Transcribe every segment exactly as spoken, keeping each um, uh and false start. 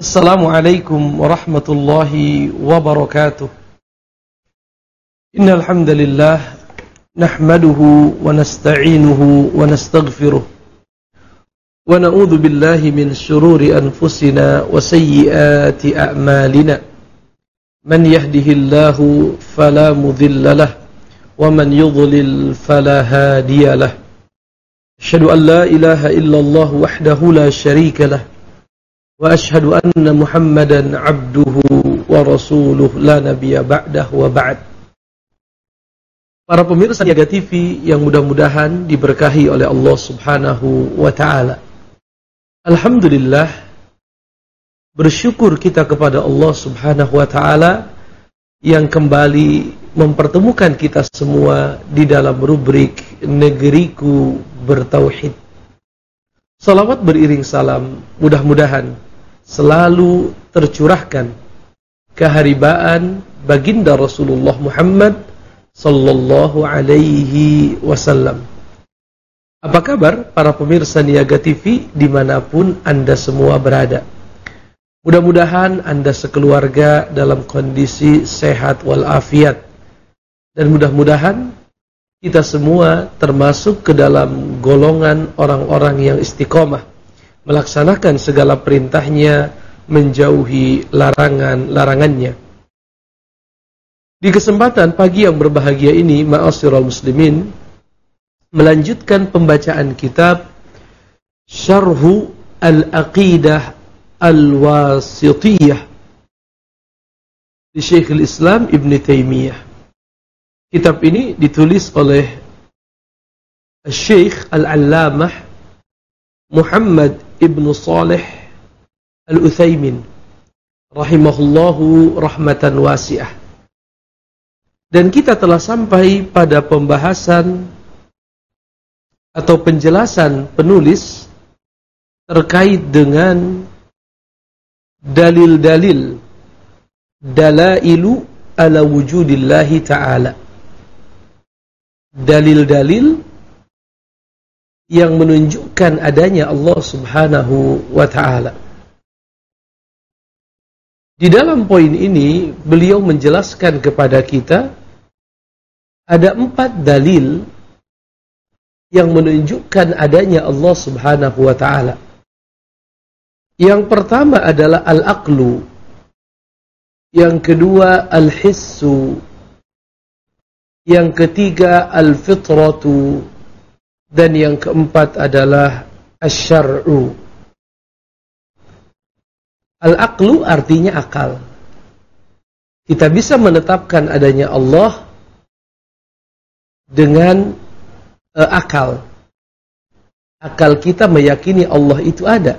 Assalamualaikum warahmatullahi wabarakatuh. Innal hamdalillah nahmaduhu wa nasta'inuhu wa nastaghfiruh wa na'udzu billahi min shururi anfusina wa sayyiati a'malina. Man yahdihillahu fala mudilla lahu wa man yudlil fala hadiya lahu. Asyhadu an la ilaha illallah wahdahu la syarika lahu wa ashhadu anna Muhammadan abduhu wa rasuluh la nabiyya ba'dahu wa ba'd. Para pemirsa Niaga T V yang mudah-mudahan diberkahi oleh Allah Subhanahu wa taala. Alhamdulillah, bersyukur kita kepada Allah Subhanahu wa taala yang kembali mempertemukan kita semua di dalam rubrik Negeriku Bertauhid. Salawat beriring salam mudah-mudahan selalu tercurahkan keharibaan baginda Rasulullah Muhammad sallallahu alaihi wasallam. Apa kabar para pemirsa Niaga T V dimanapun Anda semua berada? Mudah-mudahan Anda sekeluarga dalam kondisi sehat walafiat, dan mudah-mudahan kita semua termasuk ke dalam golongan orang-orang yang istiqomah melaksanakan segala perintahnya, menjauhi larangan-larangannya. Di kesempatan pagi yang berbahagia ini, ma'asyiral muslimin, melanjutkan pembacaan kitab Syarhu Al-Aqidah Al-Wasithiyah di Syekhul Islam Ibn Taimiyah. Kitab ini ditulis oleh Syekh Al-Allamah Muhammad Ibn Salih Al-Utsaimin rahimahullahu rahmatan wasi'ah. Dan kita telah sampai pada pembahasan atau penjelasan penulis terkait dengan dalil-dalil dalailu ala wujudillahi ta'ala. Dalil-dalil yang menunjukkan adanya Allah Subhanahu wa ta'ala. Di dalam poin ini beliau menjelaskan kepada kita ada empat dalil yang menunjukkan adanya Allah Subhanahu wa ta'ala. Yang pertama adalah al-aqlu, yang kedua al-hissu, yang ketiga al-fitratu, dan yang keempat adalah asy-syar'u. Al-aqlu artinya akal. Kita bisa menetapkan adanya Allah dengan uh, akal. Akal kita meyakini Allah itu ada.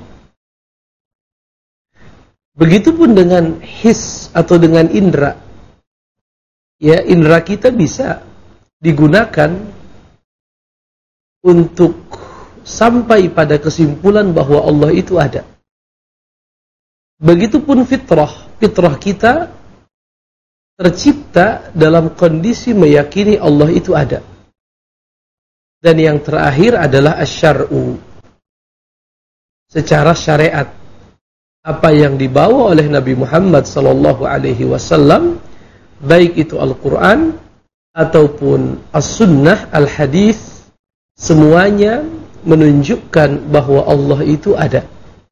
Begitupun dengan his atau dengan indera. Ya, indera kita bisa digunakan untuk sampai pada kesimpulan bahwa Allah itu ada. Begitupun fitrah. Fitrah kita tercipta dalam kondisi meyakini Allah itu ada. Dan yang terakhir adalah asy-syar'u. Secara syariat, apa yang dibawa oleh Nabi Muhammad sallallahu alaihi wasallam, baik itu Al-Quran ataupun As-Sunnah, Al-Hadis, semuanya menunjukkan bahwa Allah itu ada.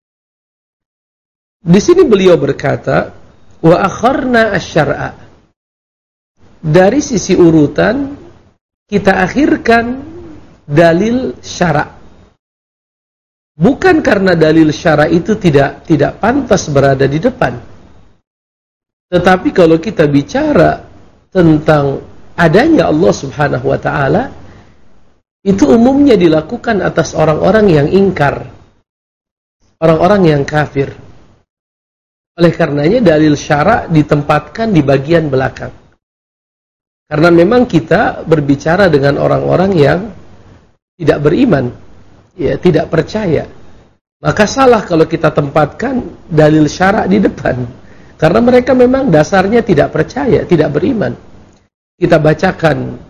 Di sini beliau berkata, wa akharna asy-syar'a. Dari sisi urutan kita akhirkan dalil syara'. Bukan karena dalil syara' itu tidak tidak pantas berada di depan. Tetapi kalau kita bicara tentang adanya Allah Subhanahu wa ta'ala, itu umumnya dilakukan atas orang-orang yang ingkar, orang-orang yang kafir. Oleh karenanya dalil syara' ditempatkan di bagian belakang. Karena memang kita berbicara dengan orang-orang yang tidak beriman, ya, tidak percaya. Maka salah kalau kita tempatkan dalil syara' di depan. Karena mereka memang dasarnya tidak percaya, tidak beriman. Kita bacakan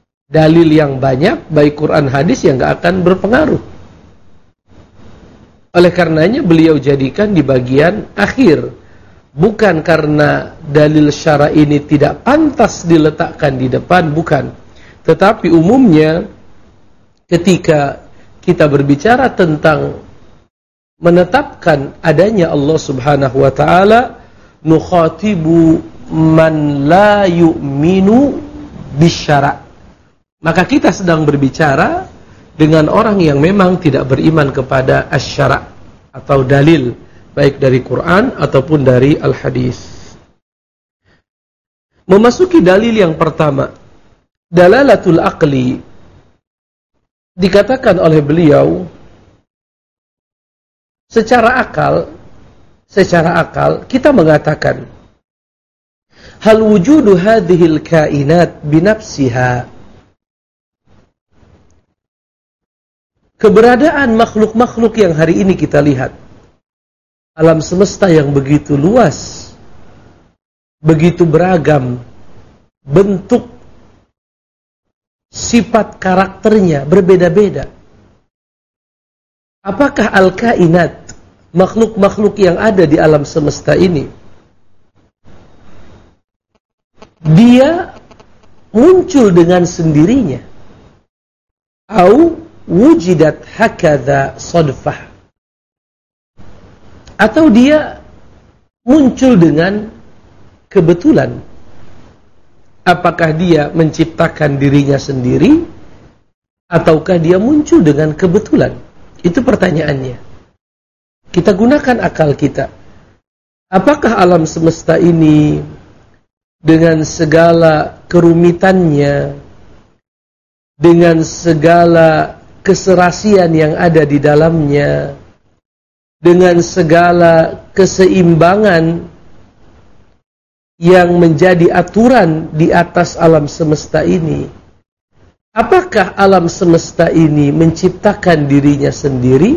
dalil yang banyak, baik Quran hadis, yang gak akan berpengaruh. Oleh karenanya beliau jadikan di bagian akhir. Bukan karena dalil syara ini tidak pantas diletakkan di depan, bukan. Tetapi umumnya ketika kita berbicara tentang menetapkan adanya Allah Subhanahu wa taala, nukhatibu man la yu'minu bisyara'. Maka kita sedang berbicara dengan orang yang memang tidak beriman kepada asy-syara' atau dalil, baik dari Quran ataupun dari Al-Hadis. Memasuki dalil yang pertama, dalalatul aqli, dikatakan oleh beliau secara akal, secara akal kita mengatakan hal wujudu hadhil kainat binafsiha, keberadaan makhluk-makhluk yang hari ini kita lihat, alam semesta yang begitu luas, begitu beragam bentuk, sifat karakternya berbeda-beda. Apakah al-kainat, makhluk-makhluk yang ada di alam semesta ini, dia muncul dengan sendirinya, au wujidat hakadha sadfah, atau dia muncul dengan kebetulan? Apakah dia menciptakan dirinya sendiri, ataukah dia muncul dengan kebetulan? Itu pertanyaannya. Kita gunakan akal kita. Apakah alam semesta ini dengan segala kerumitannya, dengan segala keserasian yang ada di dalamnya, dengan segala keseimbangan yang menjadi aturan di atas alam semesta ini, apakah alam semesta ini menciptakan dirinya sendiri,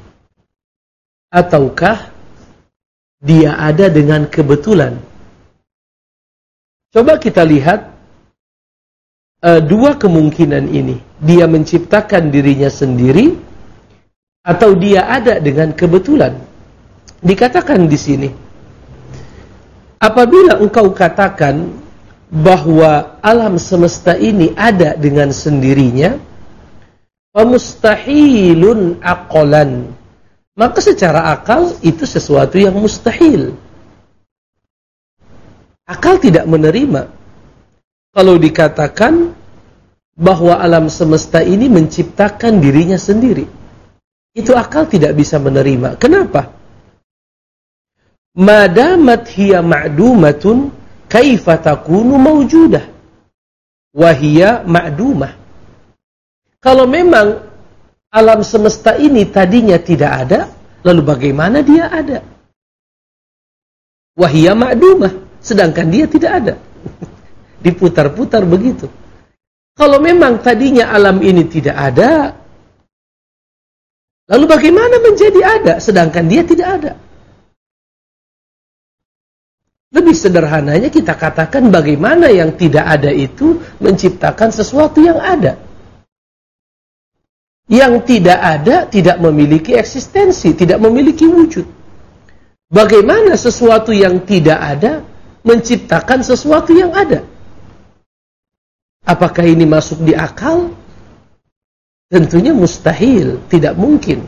ataukah dia ada dengan kebetulan? Coba kita lihat uh, dua kemungkinan ini. Dia menciptakan dirinya sendiri, atau dia ada dengan kebetulan. Dikatakan di sini, apabila engkau katakan bahwa alam semesta ini ada dengan sendirinya, famustahilun aqlan, maka secara akal itu sesuatu yang mustahil. Akal tidak menerima kalau dikatakan bahwa alam semesta ini menciptakan dirinya sendiri. Itu akal tidak bisa menerima. Kenapa? Madamat hiya ma'dumatun kaifa takunu mawjudah wa hiya ma'dumah. Kalau memang alam semesta ini tadinya tidak ada, lalu bagaimana dia ada? Wa hiya ma'dumah, sedangkan dia tidak ada. Diputar-putar begitu. Kalau memang tadinya alam ini tidak ada, lalu bagaimana menjadi ada, sedangkan dia tidak ada? Lebih sederhananya kita katakan bagaimana yang tidak ada itu menciptakan sesuatu yang ada. Yang tidak ada tidak memiliki eksistensi, tidak memiliki wujud. Bagaimana sesuatu yang tidak ada menciptakan sesuatu yang ada? Apakah ini masuk di akal? Tentunya mustahil, tidak mungkin.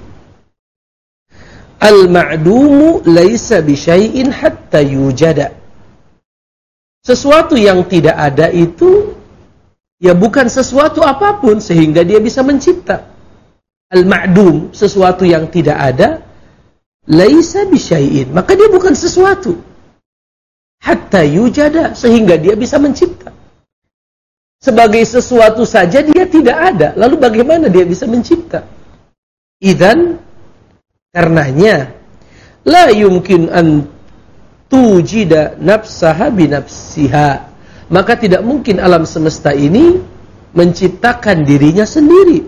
Al-ma'dumu laisa bisyai'in hatta yujada. Sesuatu yang tidak ada itu ya bukan sesuatu apapun sehingga dia bisa mencipta. Al-ma'dum, sesuatu yang tidak ada, laisa bisyai'in, maka dia bukan sesuatu. Hatta yujada, sehingga dia bisa mencipta. Sebagai sesuatu saja dia tidak ada, lalu bagaimana dia bisa mencipta? Idzan, karenanya la yumkin an tujida nafsaha binafsiha, maka tidak mungkin alam semesta ini menciptakan dirinya sendiri.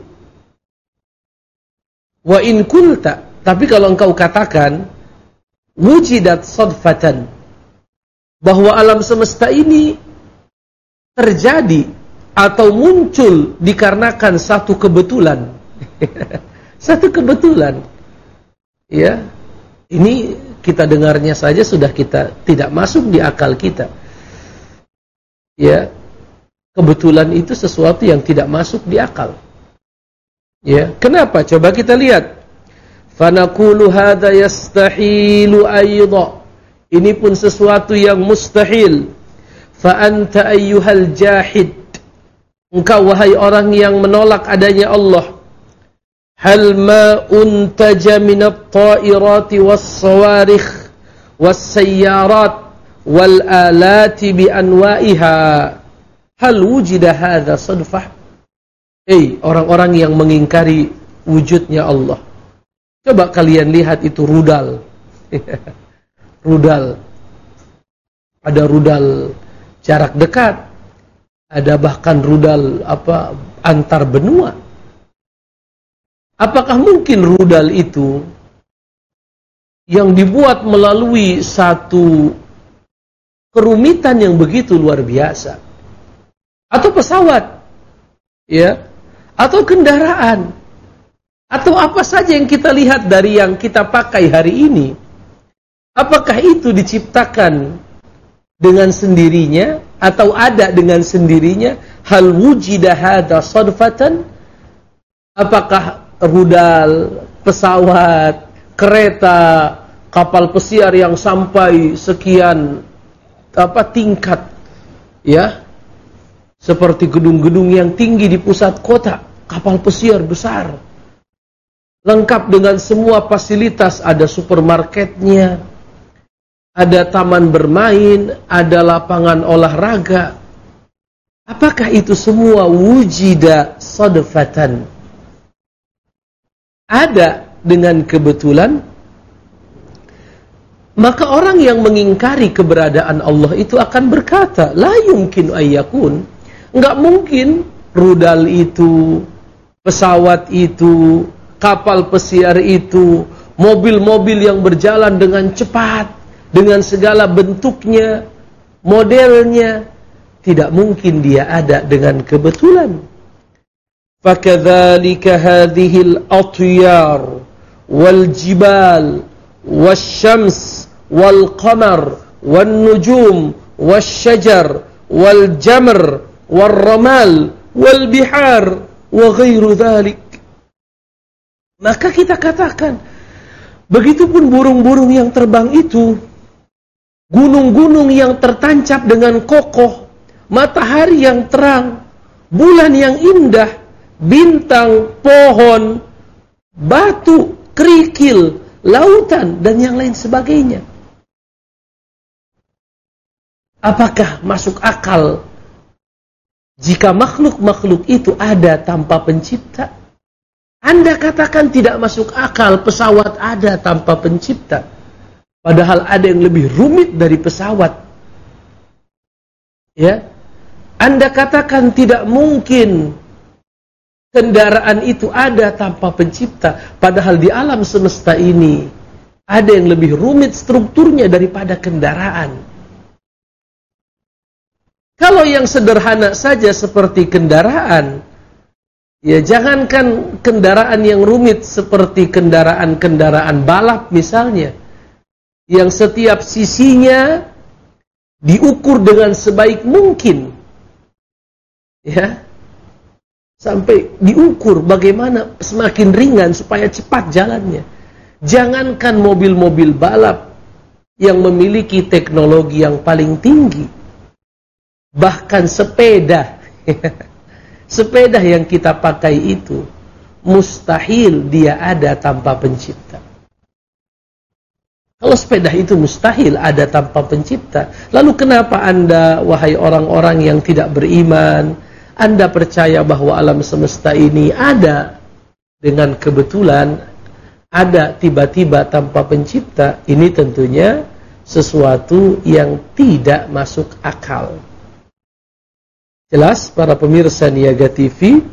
Wa in kulta, tapi kalau engkau katakan wujidat sadfatan, bahwa alam semesta ini terjadi atau muncul dikarenakan satu kebetulan. Satu kebetulan. Ya, ini kita dengarnya saja sudah kita tidak masuk di akal kita. Ya, kebetulan itu sesuatu yang tidak masuk di akal. Ya, kenapa? Coba kita lihat. Fanaqulu hadza yastahilu aidha. Ini pun sesuatu yang mustahil. Fa anta ayyuhal jahid. Engkau wahai orang yang menolak adanya Allah. Hal ma untaja minat ta'irati was-sawarikh was-sayyarat wal-alati bi anwa'iha. Hal wujida hadza sadfah? Eh, orang-orang yang mengingkari wujudnya Allah. Coba kalian lihat itu rudal. Rudal. Ada rudal jarak dekat. Ada bahkan rudal apa antar benua. Apakah mungkin rudal itu yang dibuat melalui satu kerumitan yang begitu luar biasa? Atau pesawat? Ya? Atau kendaraan? Atau apa saja yang kita lihat dari yang kita pakai hari ini? Apakah itu diciptakan dengan sendirinya atau ada dengan sendirinya? Hal wujida hadza sadfatan? Apakah rudal, pesawat, kereta, kapal pesiar yang sampai sekian apa tingkat, ya, seperti gedung-gedung yang tinggi di pusat kota, kapal pesiar besar, lengkap dengan semua fasilitas, ada supermarketnya, ada taman bermain, ada lapangan olahraga. Apakah itu semua wujida sadfatan? Ada dengan kebetulan? Maka orang yang mengingkari keberadaan Allah itu akan berkata, la yumkin ayyakun. Enggak mungkin rudal itu, pesawat itu, kapal pesiar itu, mobil-mobil yang berjalan dengan cepat, dengan segala bentuknya, modelnya, tidak mungkin dia ada dengan kebetulan. فَكَذَلِكَ هَذِهِ الْأَطْيَارُ وَالْجِبَالُ وَالشَّمْسُ وَالْقَمَرُ وَالنُّجُومُ وَالشَّجَرُ وَالْجَمْرُ وَالرَّمَالُ وَالْبِحَارُ وَغَيْرُ ذَلِكَ. Maka kita katakan, begitupun burung-burung yang terbang itu, gunung-gunung yang tertancap dengan kokoh, matahari yang terang, bulan yang indah, bintang, pohon, batu, kerikil, lautan, dan yang lain sebagainya. Apakah masuk akal jika makhluk-makhluk itu ada tanpa pencipta? Anda katakan tidak masuk akal pesawat ada tanpa pencipta. Padahal ada yang lebih rumit dari pesawat. Ya, Anda katakan tidak mungkin kendaraan itu ada tanpa pencipta, padahal di alam semesta ini ada yang lebih rumit strukturnya daripada kendaraan. Kalau yang sederhana saja seperti kendaraan, ya jangankan kendaraan yang rumit seperti kendaraan-kendaraan balap misalnya, yang setiap sisinya diukur dengan sebaik mungkin, ya, sampai diukur bagaimana semakin ringan supaya cepat jalannya. Jangankan mobil-mobil balap yang memiliki teknologi yang paling tinggi, bahkan sepeda, sepeda yang kita pakai itu mustahil dia ada tanpa pencipta. Kalau sepeda itu mustahil ada tanpa pencipta, lalu kenapa Anda, wahai orang-orang yang tidak beriman, Anda percaya bahwa alam semesta ini ada dengan kebetulan, ada tiba-tiba tanpa pencipta? Ini tentunya sesuatu yang tidak masuk akal. Jelas para pemirsa Niaga T V?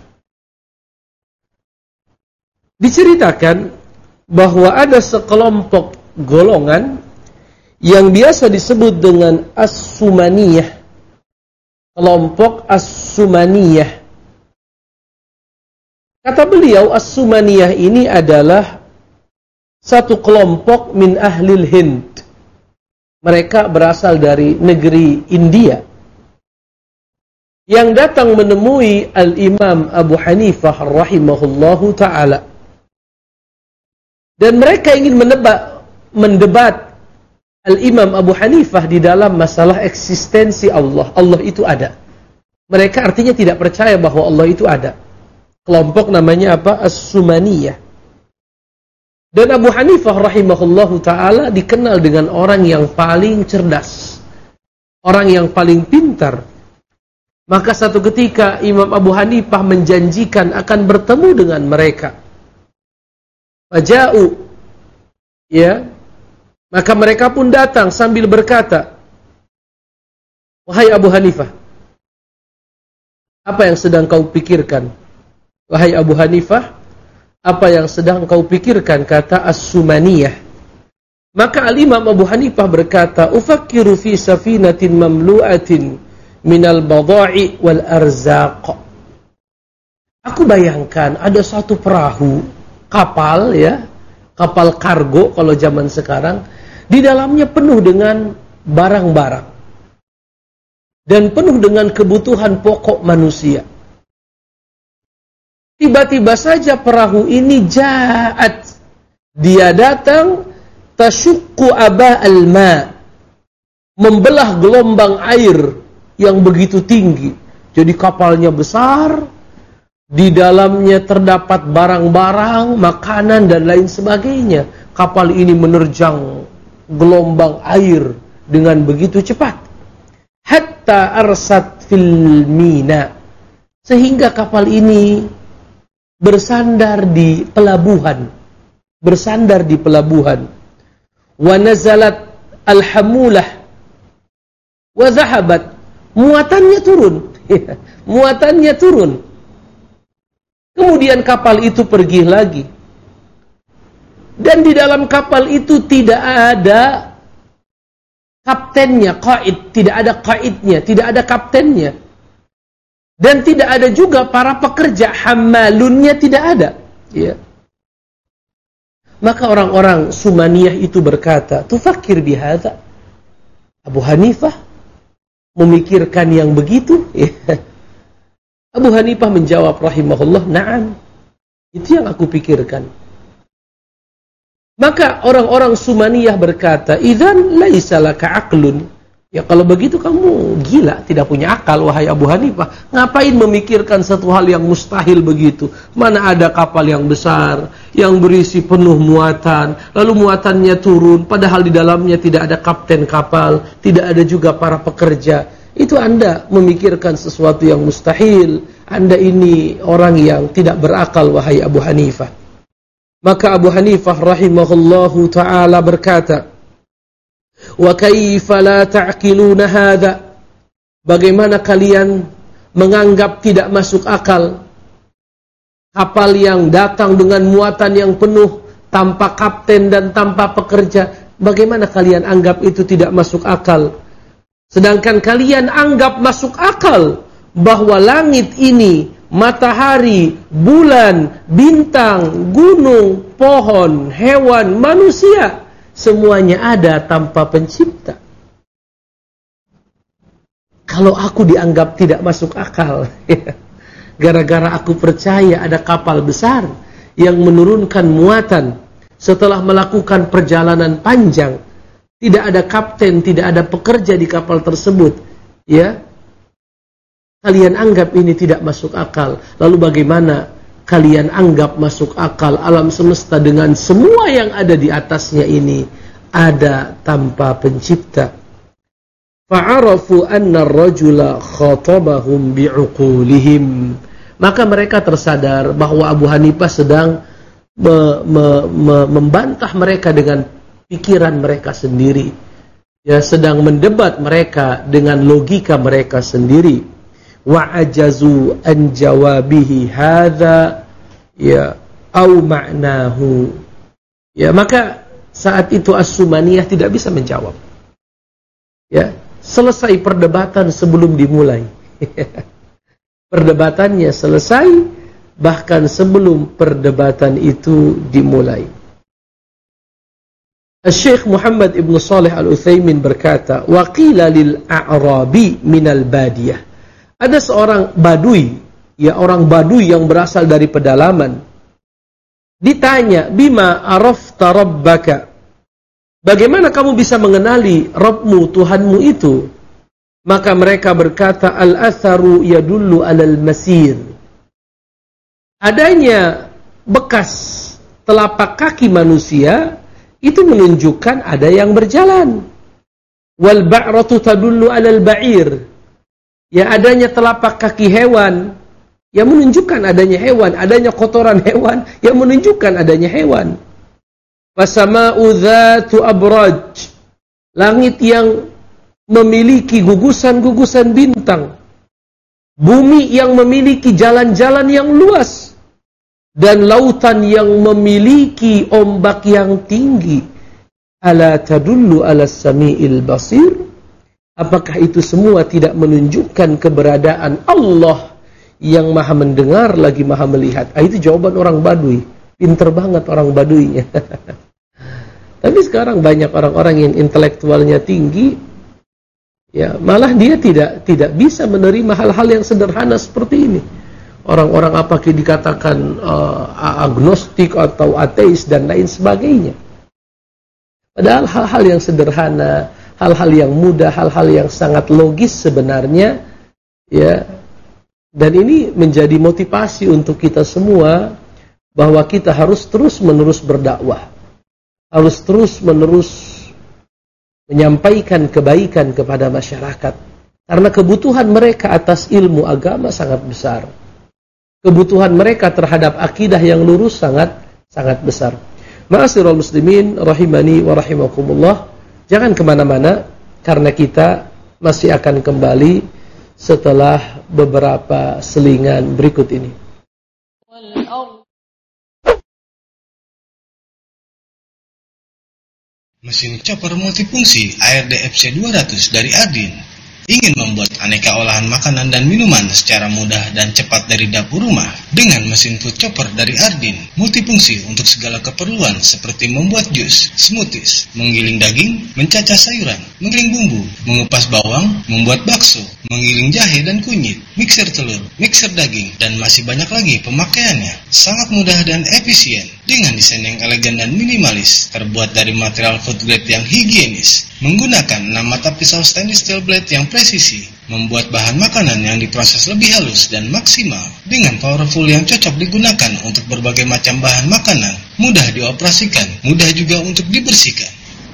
Diceritakan bahwa ada sekelompok golongan yang biasa disebut dengan As-Sumaniyah. Kelompok As-Sumaniyah. Kata beliau, As-Sumaniyah ini adalah satu kelompok min ahlil Hind. Mereka berasal dari negeri India, yang datang menemui Al-Imam Abu Hanifah rahimahullahu ta'ala. Dan mereka ingin menebak, mendebat Al-Imam Abu Hanifah di dalam masalah eksistensi Allah. Allah itu ada. Mereka artinya tidak percaya bahwa Allah itu ada. Kelompok namanya apa? As-Sumaniyah. Dan Abu Hanifah rahimahullahu ta'ala dikenal dengan orang yang paling cerdas, orang yang paling pintar. Maka satu ketika Imam Abu Hanifah menjanjikan akan bertemu dengan mereka. Faja'u, ya, maka mereka pun datang sambil berkata, "Wahai Abu Hanifah, apa yang sedang kau pikirkan?" Wahai Abu Hanifah, apa yang sedang kau pikirkan? Kata As-Sumaniyah. Maka Al-Imam Abu Hanifah berkata, "Ufakkiru fi safinatin mamlu'atin minal bada'i wal arzaq." Aku bayangkan ada satu perahu, kapal ya, kapal kargo kalau zaman sekarang, di dalamnya penuh dengan barang-barang dan penuh dengan kebutuhan pokok manusia. Tiba-tiba saja perahu ini ja'at, dia datang, tasyukku aba al-ma, membelah gelombang air yang begitu tinggi. Jadi kapalnya besar, di dalamnya terdapat barang-barang, makanan dan lain sebagainya. Kapal ini menerjang gelombang air dengan begitu cepat. Hatta arsat fil mina, sehingga kapal ini bersandar di pelabuhan, bersandar di pelabuhan. Wa nazalat al-hamulah wa zahabat, muatannya turun, muatannya turun. Kemudian kapal itu pergi lagi, dan di dalam kapal itu tidak ada kaptennya, qaid, tidak ada qaidnya, tidak ada kaptennya. Dan tidak ada juga para pekerja, hamalunnya tidak ada. Ya. Maka orang-orang Sumaniyah itu berkata, "Tufakir bihadza?" Abu Hanifah memikirkan yang begitu? Ya. Abu Hanifah menjawab rahimahullah, "Na'am, itu yang aku pikirkan." Maka orang-orang Sumaniyah berkata, "Idzan laisa laka aqlun." Ya kalau begitu kamu gila, tidak punya akal wahai Abu Hanifah. Ngapain memikirkan satu hal yang mustahil begitu? Mana ada kapal yang besar, yang berisi penuh muatan, lalu muatannya turun, padahal di dalamnya tidak ada kapten kapal, tidak ada juga para pekerja. Itu Anda memikirkan sesuatu yang mustahil. Anda ini orang yang tidak berakal wahai Abu Hanifah. Maka Abu Hanifah rahimahullahu ta'ala berkata, "Wa kaifa la ta'qiluna hadza?" Bagaimana kalian menganggap tidak masuk akal kapal yang datang dengan muatan yang penuh tanpa kapten dan tanpa pekerja? Bagaimana kalian anggap itu tidak masuk akal? Sedangkan kalian anggap masuk akal bahwa langit ini, matahari, bulan, bintang, gunung, pohon, hewan, manusia, semuanya ada tanpa pencipta. Kalau aku dianggap tidak masuk akal, gara-gara aku percaya ada kapal besar yang menurunkan muatan setelah melakukan perjalanan panjang, tidak ada kapten, tidak ada pekerja di kapal tersebut, ya, kalian anggap ini tidak masuk akal. Lalu bagaimana kalian anggap masuk akal alam semesta dengan semua yang ada di atasnya ini ada tanpa pencipta? Fa'arafu anna ar-rajula khatabahum bi'uqulihim. Maka mereka tersadar bahwa Abu Hanifah sedang me, me, me, membantah mereka dengan pikiran mereka sendiri. Ya, sedang mendebat mereka dengan logika mereka sendiri. Wa ajazu an jawabihi hadza ya au ma'nahu. Ya, maka saat itu As-Sumaniyah tidak bisa menjawab. Ya, selesai perdebatan sebelum dimulai. Perdebatannya selesai bahkan sebelum perdebatan itu dimulai. Syekh Muhammad Ibn Salih Al-Utsaimin berkata, wa qila lil a'rabi minal badiyah. Ada seorang badui, ya orang badui yang berasal dari pedalaman. Ditanya, bima arafta rabbaka? Bagaimana kamu bisa mengenali Rabbmu, Tuhanmu itu? Maka mereka berkata, al-atharu yadullu alal masir. Adanya bekas telapak kaki manusia itu menunjukkan ada yang berjalan. Wal ba'ratu tadullu 'alal ba'ir. Ya, adanya telapak kaki hewan yang menunjukkan adanya hewan, adanya kotoran hewan yang menunjukkan adanya hewan. Wasama'u dzatu abraj. Langit yang memiliki gugusan-gugusan bintang. Bumi yang memiliki jalan-jalan yang luas. Dan lautan yang memiliki ombak yang tinggi. Ala tadullu ala sami'il basir. Apakah itu semua tidak menunjukkan keberadaan Allah yang maha mendengar lagi maha melihat? Ah, itu jawaban orang Badui. Pinter banget orang Baduinya. Tapi sekarang banyak orang-orang yang intelektualnya tinggi, ya malah dia tidak tidak bisa menerima hal-hal yang sederhana seperti ini. Orang-orang apa yang dikatakan uh, agnostik atau ateis dan lain sebagainya. Padahal hal-hal yang sederhana, hal-hal yang mudah, hal-hal yang sangat logis sebenarnya, ya. Dan ini menjadi motivasi untuk kita semua bahwa kita harus terus-menerus berdakwah. Harus terus-menerus menyampaikan kebaikan kepada masyarakat. Karena kebutuhan mereka atas ilmu agama sangat besar. Kebutuhan mereka terhadap akidah yang lurus sangat sangat besar. Ma'asyiral muslimin rahimani wa rahimakumullah. Jangan kemana-mana karena kita masih akan kembali setelah beberapa selingan berikut ini. Mesin chopper multifungsi A R D F C dua ratus dari Ardin ingin membuat aneka olahan makanan dan minuman secara mudah dan cepat dari dapur rumah dengan mesin food chopper dari Ardin. Multifungsi untuk segala keperluan seperti membuat jus, smoothies, menggiling daging, mencacah sayuran, menggiling bumbu, mengupas bawang, membuat bakso, menggiling jahe dan kunyit, mixer telur, mixer daging, dan masih banyak lagi pemakaiannya. Sangat mudah dan efisien dengan desain yang elegan dan minimalis, terbuat dari material food grade yang higienis, menggunakan enam mata pisau stainless steel blade yang presisi, membuat bahan makanan yang diproses lebih halus dan maksimal dengan powerful yang cocok digunakan untuk berbagai macam bahan makanan, mudah dioperasikan, mudah juga untuk dibersihkan.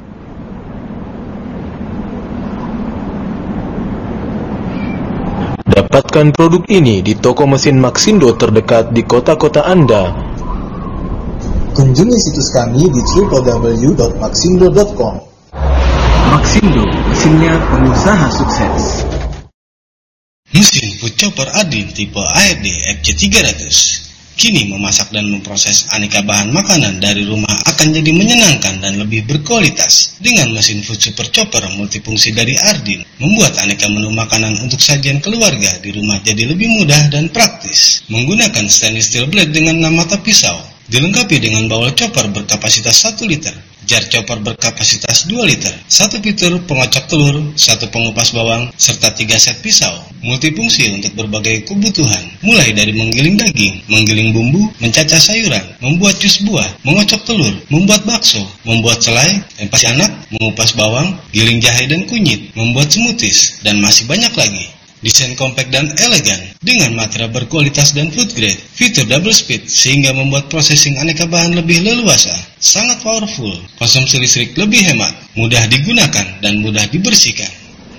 Dapatkan produk ini di toko mesin Maxindo terdekat di kota-kota Anda. Kunjungi situs kami di w w w dot maxindo dot com. Maxindo, mesinnya pengusaha sukses. Mesin food chopper Ardin tipe A R D F C tiga ratus. Kini memasak dan memproses aneka bahan makanan dari rumah akan jadi menyenangkan dan lebih berkualitas. Dengan mesin food super chopper multifungsi dari Ardin, membuat aneka menu makanan untuk sajian keluarga di rumah jadi lebih mudah dan praktis. Menggunakan stainless steel blade dengan enam mata pisau, dilengkapi dengan bawal chopper berkapasitas satu liter, jar chopper berkapasitas dua liter, satu fitur pengocok telur, satu pengupas bawang, serta tiga set pisau. Multifungsi untuk berbagai kebutuhan, mulai dari menggiling daging, menggiling bumbu, mencacah sayuran, membuat jus buah, mengocok telur, membuat bakso, membuat selai, empasi anak, mengupas bawang, giling jahe dan kunyit, membuat smoothies, dan masih banyak lagi. Desain kompak dan elegan dengan material berkualitas dan food grade, fitur double speed sehingga membuat processing aneka bahan lebih leluasa, sangat powerful, konsumsi listrik lebih hemat, mudah digunakan dan mudah dibersihkan.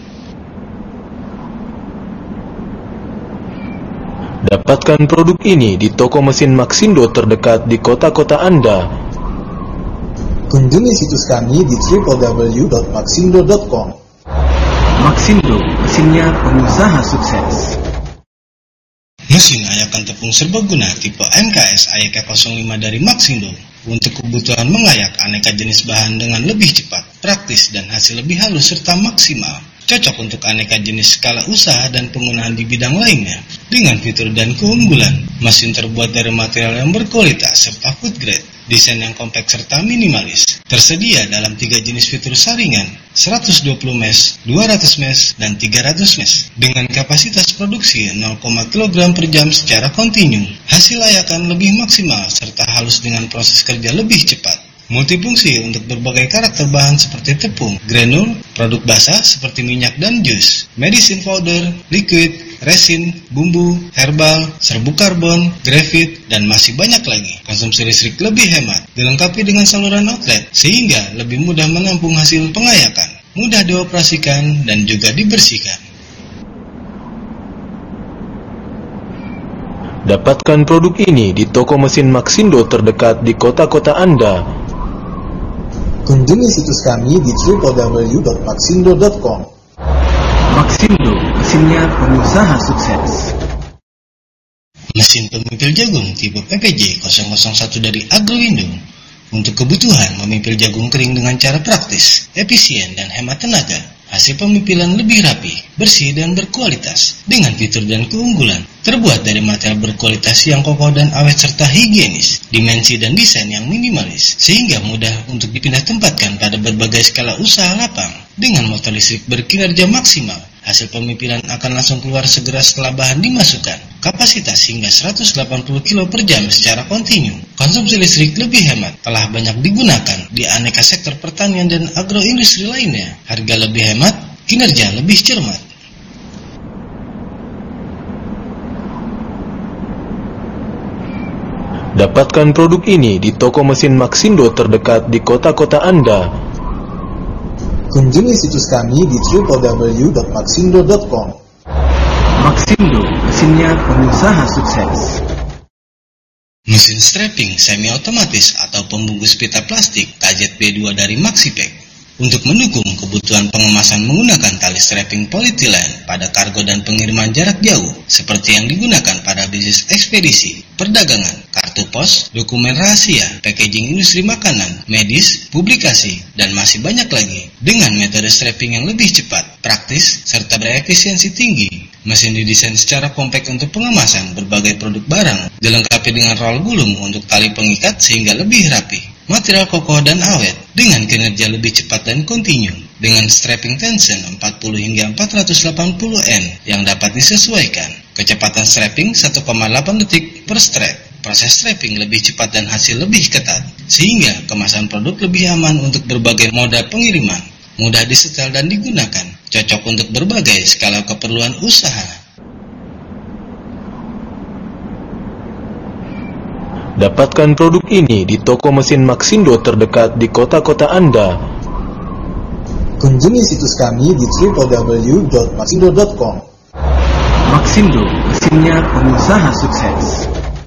Dapatkan produk ini di toko mesin Maxindo terdekat di kota-kota Anda. Kunjungi situs kami di w w w dot maxindo dot com. Maxindo, mesinnya pengusaha sukses. Mesin ayakan tepung serbaguna tipe M K S A Y K nol lima dari Maxindo untuk kebutuhan mengayak aneka jenis bahan dengan lebih cepat, praktis, dan hasil lebih halus serta maksimal. Cocok untuk aneka jenis skala usaha dan penggunaan di bidang lainnya. Dengan fitur dan keunggulan, mesin terbuat dari material yang berkualitas serta food grade, desain yang kompak serta minimalis. Tersedia dalam tiga jenis fitur saringan, seratus dua puluh mesh, dua ratus mesh, dan tiga ratus mesh. Dengan kapasitas produksi nol koma tiga kilogram per jam secara kontinu. Hasil layakan lebih maksimal serta halus dengan proses kerja lebih cepat. Multifungsi untuk berbagai karakter bahan seperti tepung, granul, produk basah seperti minyak dan jus, medicine powder, liquid, resin, bumbu, herbal, serbuk karbon, grafit, dan masih banyak lagi. Konsumsi listrik lebih hemat, dilengkapi dengan saluran outlet, sehingga lebih mudah menampung hasil pengayakan, mudah dioperasikan, dan juga dibersihkan. Dapatkan produk ini di toko mesin Maxindo terdekat di kota-kota Anda. Kunjungi situs kami di w w w dot maxindo dot com. Maxindo, mesinnya pengusaha sukses. Mesin pemipil jagung tipe P P J nol nol satu dari Agroindo untuk kebutuhan memipil jagung kering dengan cara praktis, efisien, dan hemat tenaga. Hasil pemipilan lebih rapi, bersih, dan berkualitas dengan fitur dan keunggulan. Terbuat dari material berkualitas yang kokoh dan awet serta higienis, dimensi dan desain yang minimalis, sehingga mudah untuk dipindah tempatkan pada berbagai skala usaha lapang. Dengan motor listrik berkinerja maksimal, hasil pemipilan akan langsung keluar segera setelah bahan dimasukkan. Kapasitas hingga seratus delapan puluh kilogram per jam secara kontinu. Konsumsi listrik lebih hemat, telah banyak digunakan di aneka sektor pertanian dan agroindustri lainnya. Harga lebih hemat, kinerja lebih cermat. Dapatkan produk ini di toko mesin Maxindo terdekat di kota-kota Anda. Kunjungi situs kami di w w w dot maxindo dot com. Maxindo, mesinnya pengusaha sukses. Mesin strapping semi otomatis atau pembungkus pita plastik K Z P dua dari Maxipack untuk mendukung kebutuhan pengemasan menggunakan tali strapping polietilen pada kargo dan pengiriman jarak jauh seperti yang digunakan pada bisnis ekspedisi, perdagangan, kartu pos, dokumen rahasia, packaging industri makanan, medis, publikasi, dan masih banyak lagi. Dengan metode strapping yang lebih cepat, praktis, serta berefisiensi tinggi, mesin didesain secara kompak untuk pengemasan berbagai produk barang, dilengkapi dengan roll gulung untuk tali pengikat sehingga lebih rapi. Material kokoh dan awet dengan kinerja lebih cepat dan kontinu dengan strapping tension empat puluh hingga empat ratus delapan puluh N yang dapat disesuaikan. Kecepatan strapping satu koma delapan detik per strap. Proses strapping lebih cepat dan hasil lebih ketat sehingga kemasan produk lebih aman untuk berbagai moda pengiriman. Mudah disetel dan digunakan, cocok untuk berbagai skala keperluan usaha. Dapatkan produk ini di toko mesin Maxindo terdekat di kota-kota Anda. Kunjungi situs kami di w w w dot maxindo dot com. Maxindo, mesinnya pengusaha sukses.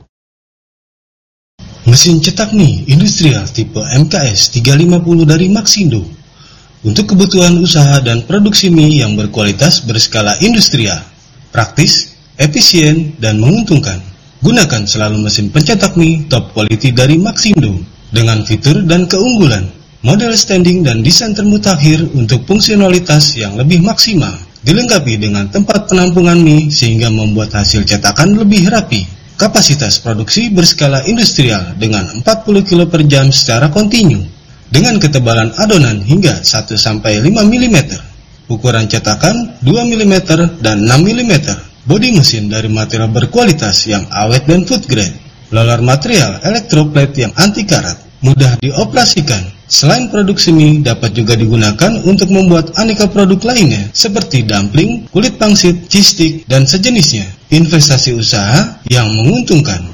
Mesin cetak mie industrial tipe M K S tiga lima nol dari Maxindo untuk kebutuhan usaha dan produksi mie yang berkualitas berskala industrial, praktis, efisien, dan menguntungkan. Gunakan selalu mesin pencetak mie top quality dari Maxindo dengan fitur dan keunggulan, model standing dan desain termutakhir untuk fungsionalitas yang lebih maksimal. Dilengkapi dengan tempat penampungan mie sehingga membuat hasil cetakan lebih rapi. Kapasitas produksi berskala industrial dengan empat puluh kilogram per jam secara kontinu. Dengan ketebalan adonan hingga satu sampai lima milimeter. Ukuran cetakan dua milimeter dan enam milimeter. Bodi mesin dari material berkualitas yang awet dan food grade. Roller material elektroplate yang anti karat, mudah dioperasikan. Selain produksi mie, dapat juga digunakan untuk membuat aneka produk lainnya seperti dumpling, kulit pangsit, cheese stick, dan sejenisnya. Investasi usaha yang menguntungkan.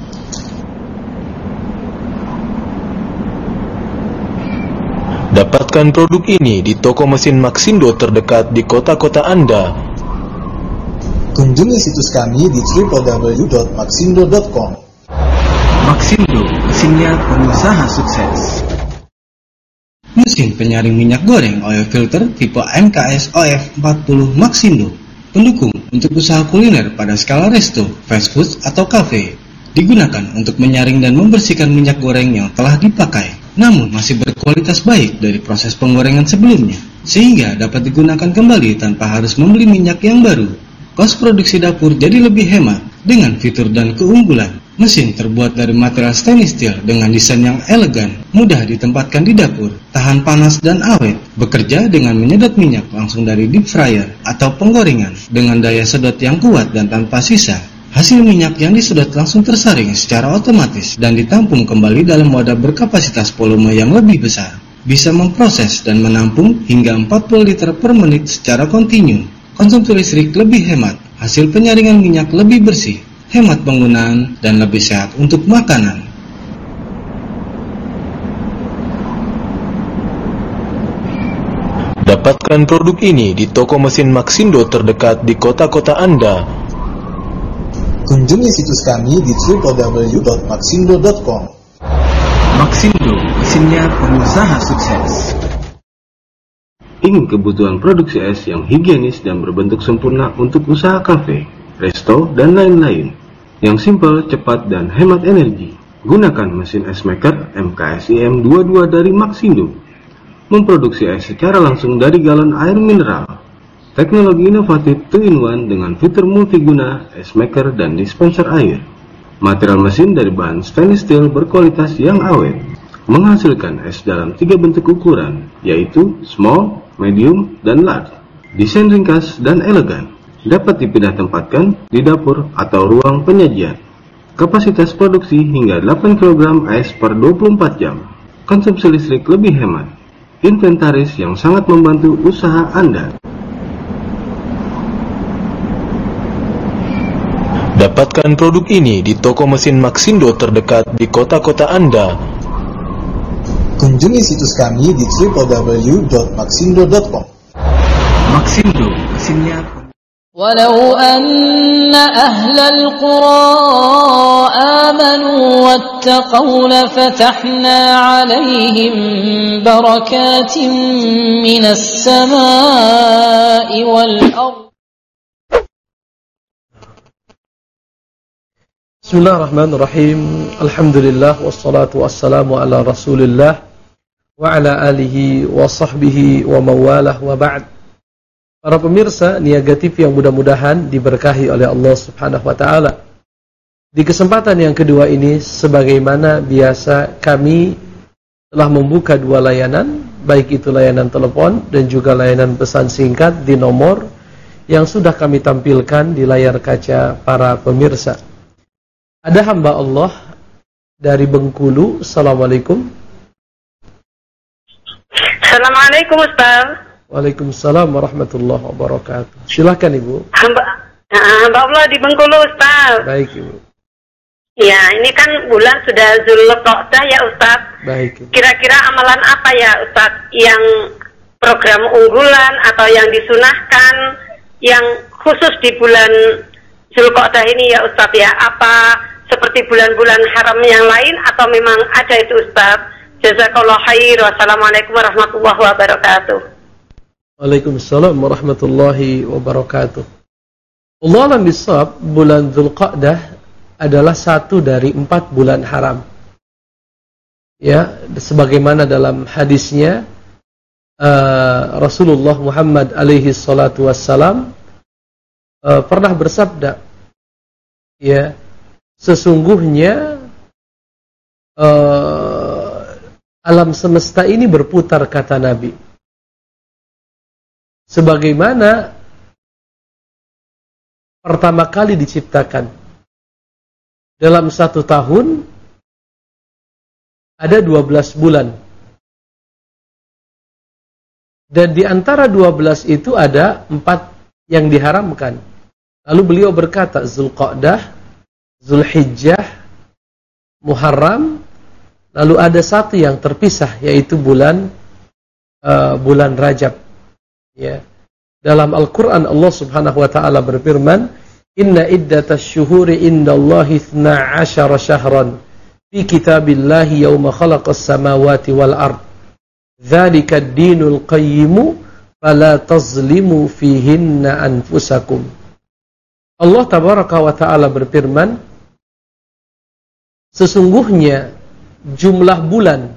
Dapatkan produk ini di toko mesin Maxindo terdekat di kota-kota Anda. Kunjungi situs kami di w w w dot maxindo dot com. Maxindo, mesinnya pengusaha sukses. Mesin penyaring minyak goreng oil filter tipe M K S O F empat puluh Maxindo. Pendukung untuk usaha kuliner pada skala resto, fast food, atau kafe. Digunakan untuk menyaring dan membersihkan minyak goreng yang telah dipakai, namun masih berkualitas baik dari proses penggorengan sebelumnya, sehingga dapat digunakan kembali tanpa harus membeli minyak yang baru. Kos produksi dapur jadi lebih hemat dengan fitur dan keunggulan. Mesin terbuat dari material stainless steel dengan desain yang elegan, mudah ditempatkan di dapur, tahan panas dan awet, bekerja dengan menyedot minyak langsung dari deep fryer atau penggorengan dengan daya sedot yang kuat dan tanpa sisa. Hasil minyak yang disedot langsung tersaring secara otomatis dan ditampung kembali dalam wadah berkapasitas volume yang lebih besar. Bisa memproses dan menampung hingga empat puluh liter per menit secara kontinu. Konsumsi listrik lebih hemat, hasil penyaringan minyak lebih bersih, hemat penggunaan, dan lebih sehat untuk makanan. Dapatkan produk ini di toko mesin Maxindo terdekat di kota-kota Anda. Kunjungi situs kami di w w w dot maxindo dot com. Maxindo, mesinnya pengusaha sukses. Ingin kebutuhan produksi es yang higienis dan berbentuk sempurna untuk usaha kafe, resto, dan lain-lain, yang simpel, cepat, dan hemat energi? Gunakan mesin es maker M K S I M dua puluh dua dari Maxindo. Memproduksi es secara langsung dari galon air mineral. Teknologi inovatif two in one dengan fitur multiguna, es maker, dan dispenser air. Material mesin dari bahan stainless steel berkualitas yang awet. Menghasilkan es dalam tiga bentuk ukuran, yaitu small, medium, dan large. Desain ringkas dan elegan. Dapat dipindah tempatkan di dapur atau ruang penyajian. Kapasitas produksi hingga delapan kilogram es per dua puluh empat jam. Konsumsi listrik lebih hemat. Inventaris yang sangat membantu usaha Anda. Dapatkan produk ini di toko mesin Maxindo terdekat di kota-kota Anda. Kunjungi situs kami di w w w dot maxindo dot com. Maxindo, mesinnya Walau anna ahlal qura amanu wattaqaw lafatahna alaihim barakatin minas samai wal ardh. Bismillahirrahmanirrahim. Alhamdulillah wassalatu wassalamu ala Rasulillah wa ala alihi wa sahbihi wa mawalah wa ba'd. Para pemirsa Niaga T V yang mudah-mudahan diberkahi oleh Allah Subhanahu wa taala. Di kesempatan yang kedua ini, sebagaimana biasa, kami telah membuka dua layanan, baik itu layanan telepon dan juga layanan pesan singkat di nomor yang sudah kami tampilkan di layar kaca para pemirsa. Ada hamba Allah dari Bengkulu. Assalamualaikum. Assalamualaikum Ustaz. Waalaikumsalam warahmatullahi wabarakatuh. Silakan Ibu. Hamba, hamba Allah di Bengkulu Ustaz. Baik Ibu. Ya, ini kan bulan sudah Zulqa'dah ya Ustaz. Baik Ibu. Kira-kira amalan apa ya Ustaz yang program unggulan atau yang disunahkan yang khusus di bulan Zulqa'dah ini ya Ustaz ya? Apa seperti bulan-bulan haram yang lain atau memang ada itu Ustaz? Jazakallahu khair. Wassalamualaikum warahmatullahi wabarakatuh. Waalaikumsalam warahmatullahi wabarakatuh. Allah alam bisawab, bulan Zulqa'dah adalah satu dari empat bulan haram. Ya, sebagaimana dalam hadisnya uh, Rasulullah Muhammad alaihi salatu wassalam uh, pernah bersabda, ya, sesungguhnya uh, alam semesta ini berputar, kata Nabi, sebagaimana pertama kali diciptakan. Dalam satu tahun ada dua belas bulan. Dan di antara dua belas itu ada empat yang diharamkan. Lalu beliau berkata, Zulqa'dah, Zulhijjah, Muharram, lalu ada satu yang terpisah, yaitu bulan uh, bulan Rajab. Ya. Dalam Al-Quran Allah Subhanahu wa ta'ala berfirman, Inna iddatas syuhuri indallahi ithna asyara syahran fi kitabillahi yawma khalaqas samawati wal ard. Dzalika ad-dinul qayyimu fala tazlimu fihinna anfusakum. Allah tabaraka wa ta'ala berfirman, sesungguhnya jumlah bulan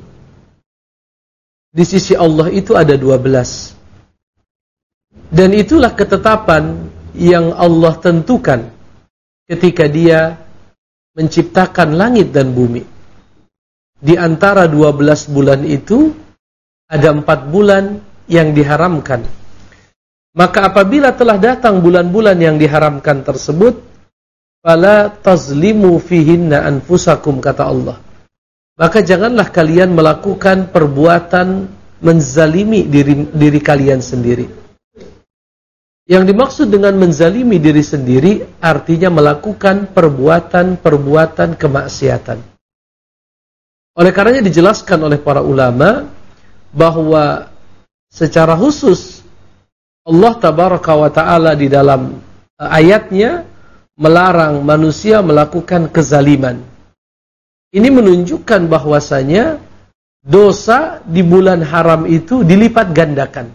di sisi Allah itu ada dua belas. Dan itulah ketetapan yang Allah tentukan ketika Dia menciptakan langit dan bumi. Di antara dua belas bulan itu ada empat bulan yang diharamkan. Maka apabila telah datang bulan-bulan yang diharamkan tersebut, fala tazlimu fihinna anfusakum, kata Allah. Maka janganlah kalian melakukan perbuatan menzalimi diri, diri kalian sendiri. Yang dimaksud dengan menzalimi diri sendiri artinya melakukan perbuatan-perbuatan kemaksiatan. Oleh karenanya dijelaskan oleh para ulama bahwa secara khusus Allah tabaraka wa ta'ala di dalam ayatnya melarang manusia melakukan kezaliman. Ini menunjukkan bahwasanya dosa di bulan haram itu dilipat gandakan.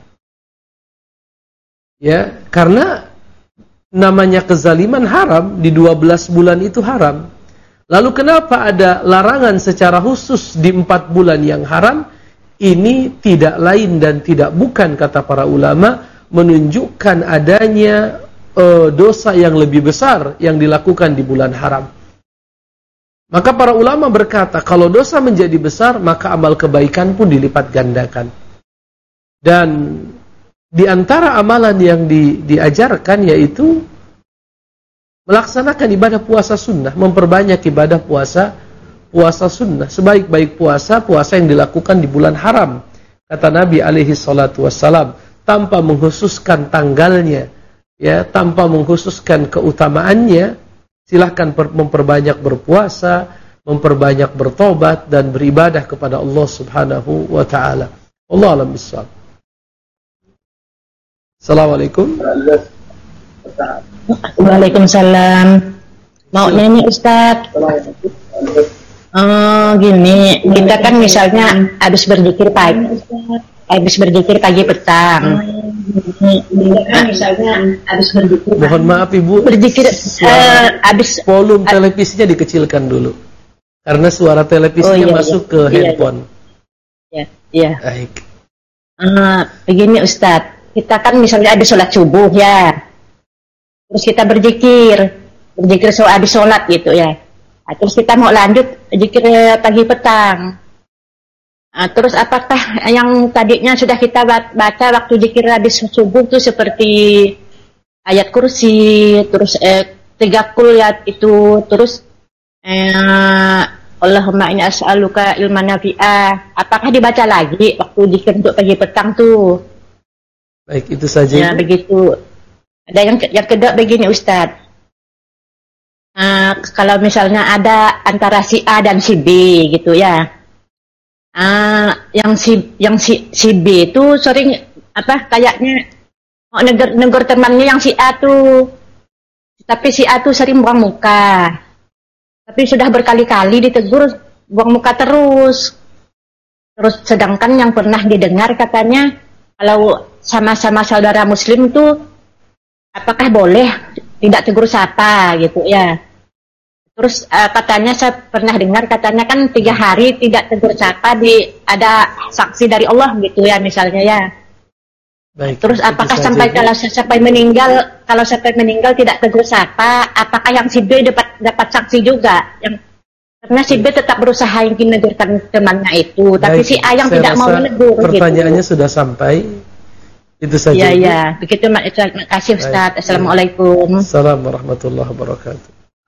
Ya, karena namanya kezaliman haram, di dua belas bulan itu haram. Lalu kenapa ada larangan secara khusus di empat bulan yang haram? Ini tidak lain dan tidak bukan, kata para ulama, menunjukkan adanya uh, dosa yang lebih besar yang dilakukan di bulan haram. Maka para ulama berkata, kalau dosa menjadi besar, maka amal kebaikan pun dilipat gandakan. Dan di antara amalan yang di, diajarkan yaitu melaksanakan ibadah puasa sunnah, memperbanyak ibadah puasa puasa sunnah. Sebaik-baik puasa, puasa yang dilakukan di bulan haram. Kata Nabi alaihi salatu wassalam, tanpa mengkhususkan tanggalnya, ya, tanpa mengkhususkan keutamaannya, silahkan memperbanyak berpuasa, memperbanyak bertobat dan beribadah kepada Allah Subhanahu wa taala. Wallahu a'lam bishawab. Assalamualaikum. Waalaikumsalam. Mau nyanyi Ustaz? Oh, gini, kita kan misalnya habis berzikir pagi, habis berzikir pagi petang. Nah, misalnya habis berzikir. Mohon maaf Ibu, berzikir uh, habis volume televisinya dikecilkan dulu. Karena suara televisinya oh, iya, masuk iya. ke iya, handphone. Iya, iya. Baik. Uh, begini Ustaz. Kita kan misalnya habis sholat subuh ya, terus kita berzikir, berzikir so habis sholat gitu ya. Nah, terus kita mau lanjut berzikir pagi petang. Nah, terus apakah yang tadinya sudah kita baca waktu zikir habis subuh itu seperti ayat kursi, terus eh, tiga kuliat itu, terus eh, Allahumma inni as'aluka ilman nafi'ah. Apakah dibaca lagi waktu zikir untuk pagi petang tuh? Baik, itu saja. Ya, begitu. Ada yang yang kedua begini Ustaz. Uh, kalau misalnya ada antara si A dan si B gitu ya. Uh, yang si yang si si B itu sering apa kayaknya mau negur negur temannya yang si A tuh. Tapi si A tuh sering buang muka. Tapi sudah berkali-kali ditegur buang muka terus. Terus sedangkan yang pernah didengar katanya kalau sama-sama saudara muslim tuh apakah boleh tidak tegur sapa gitu ya. Terus uh, katanya saya pernah dengar katanya kan tiga hari tidak tegur sapa di ada saksi dari Allah gitu ya misalnya ya. Baik, terus apakah sampai saja. Kalau sampai meninggal kalau sampai meninggal tidak tegur sapa, apakah yang si B dapat dapat saksi juga yang karena si B tetap berusaha ingin menegurkan temannya itu, baik, tapi si A yang tidak mau menegur. Pertanyaannya gitu. Sudah sampai. Itu saja. Iya, iya. Begitu, terima kasih Ustaz. Assalamualaikum. Assalamualaikum warahmatullahi wabarakatuh.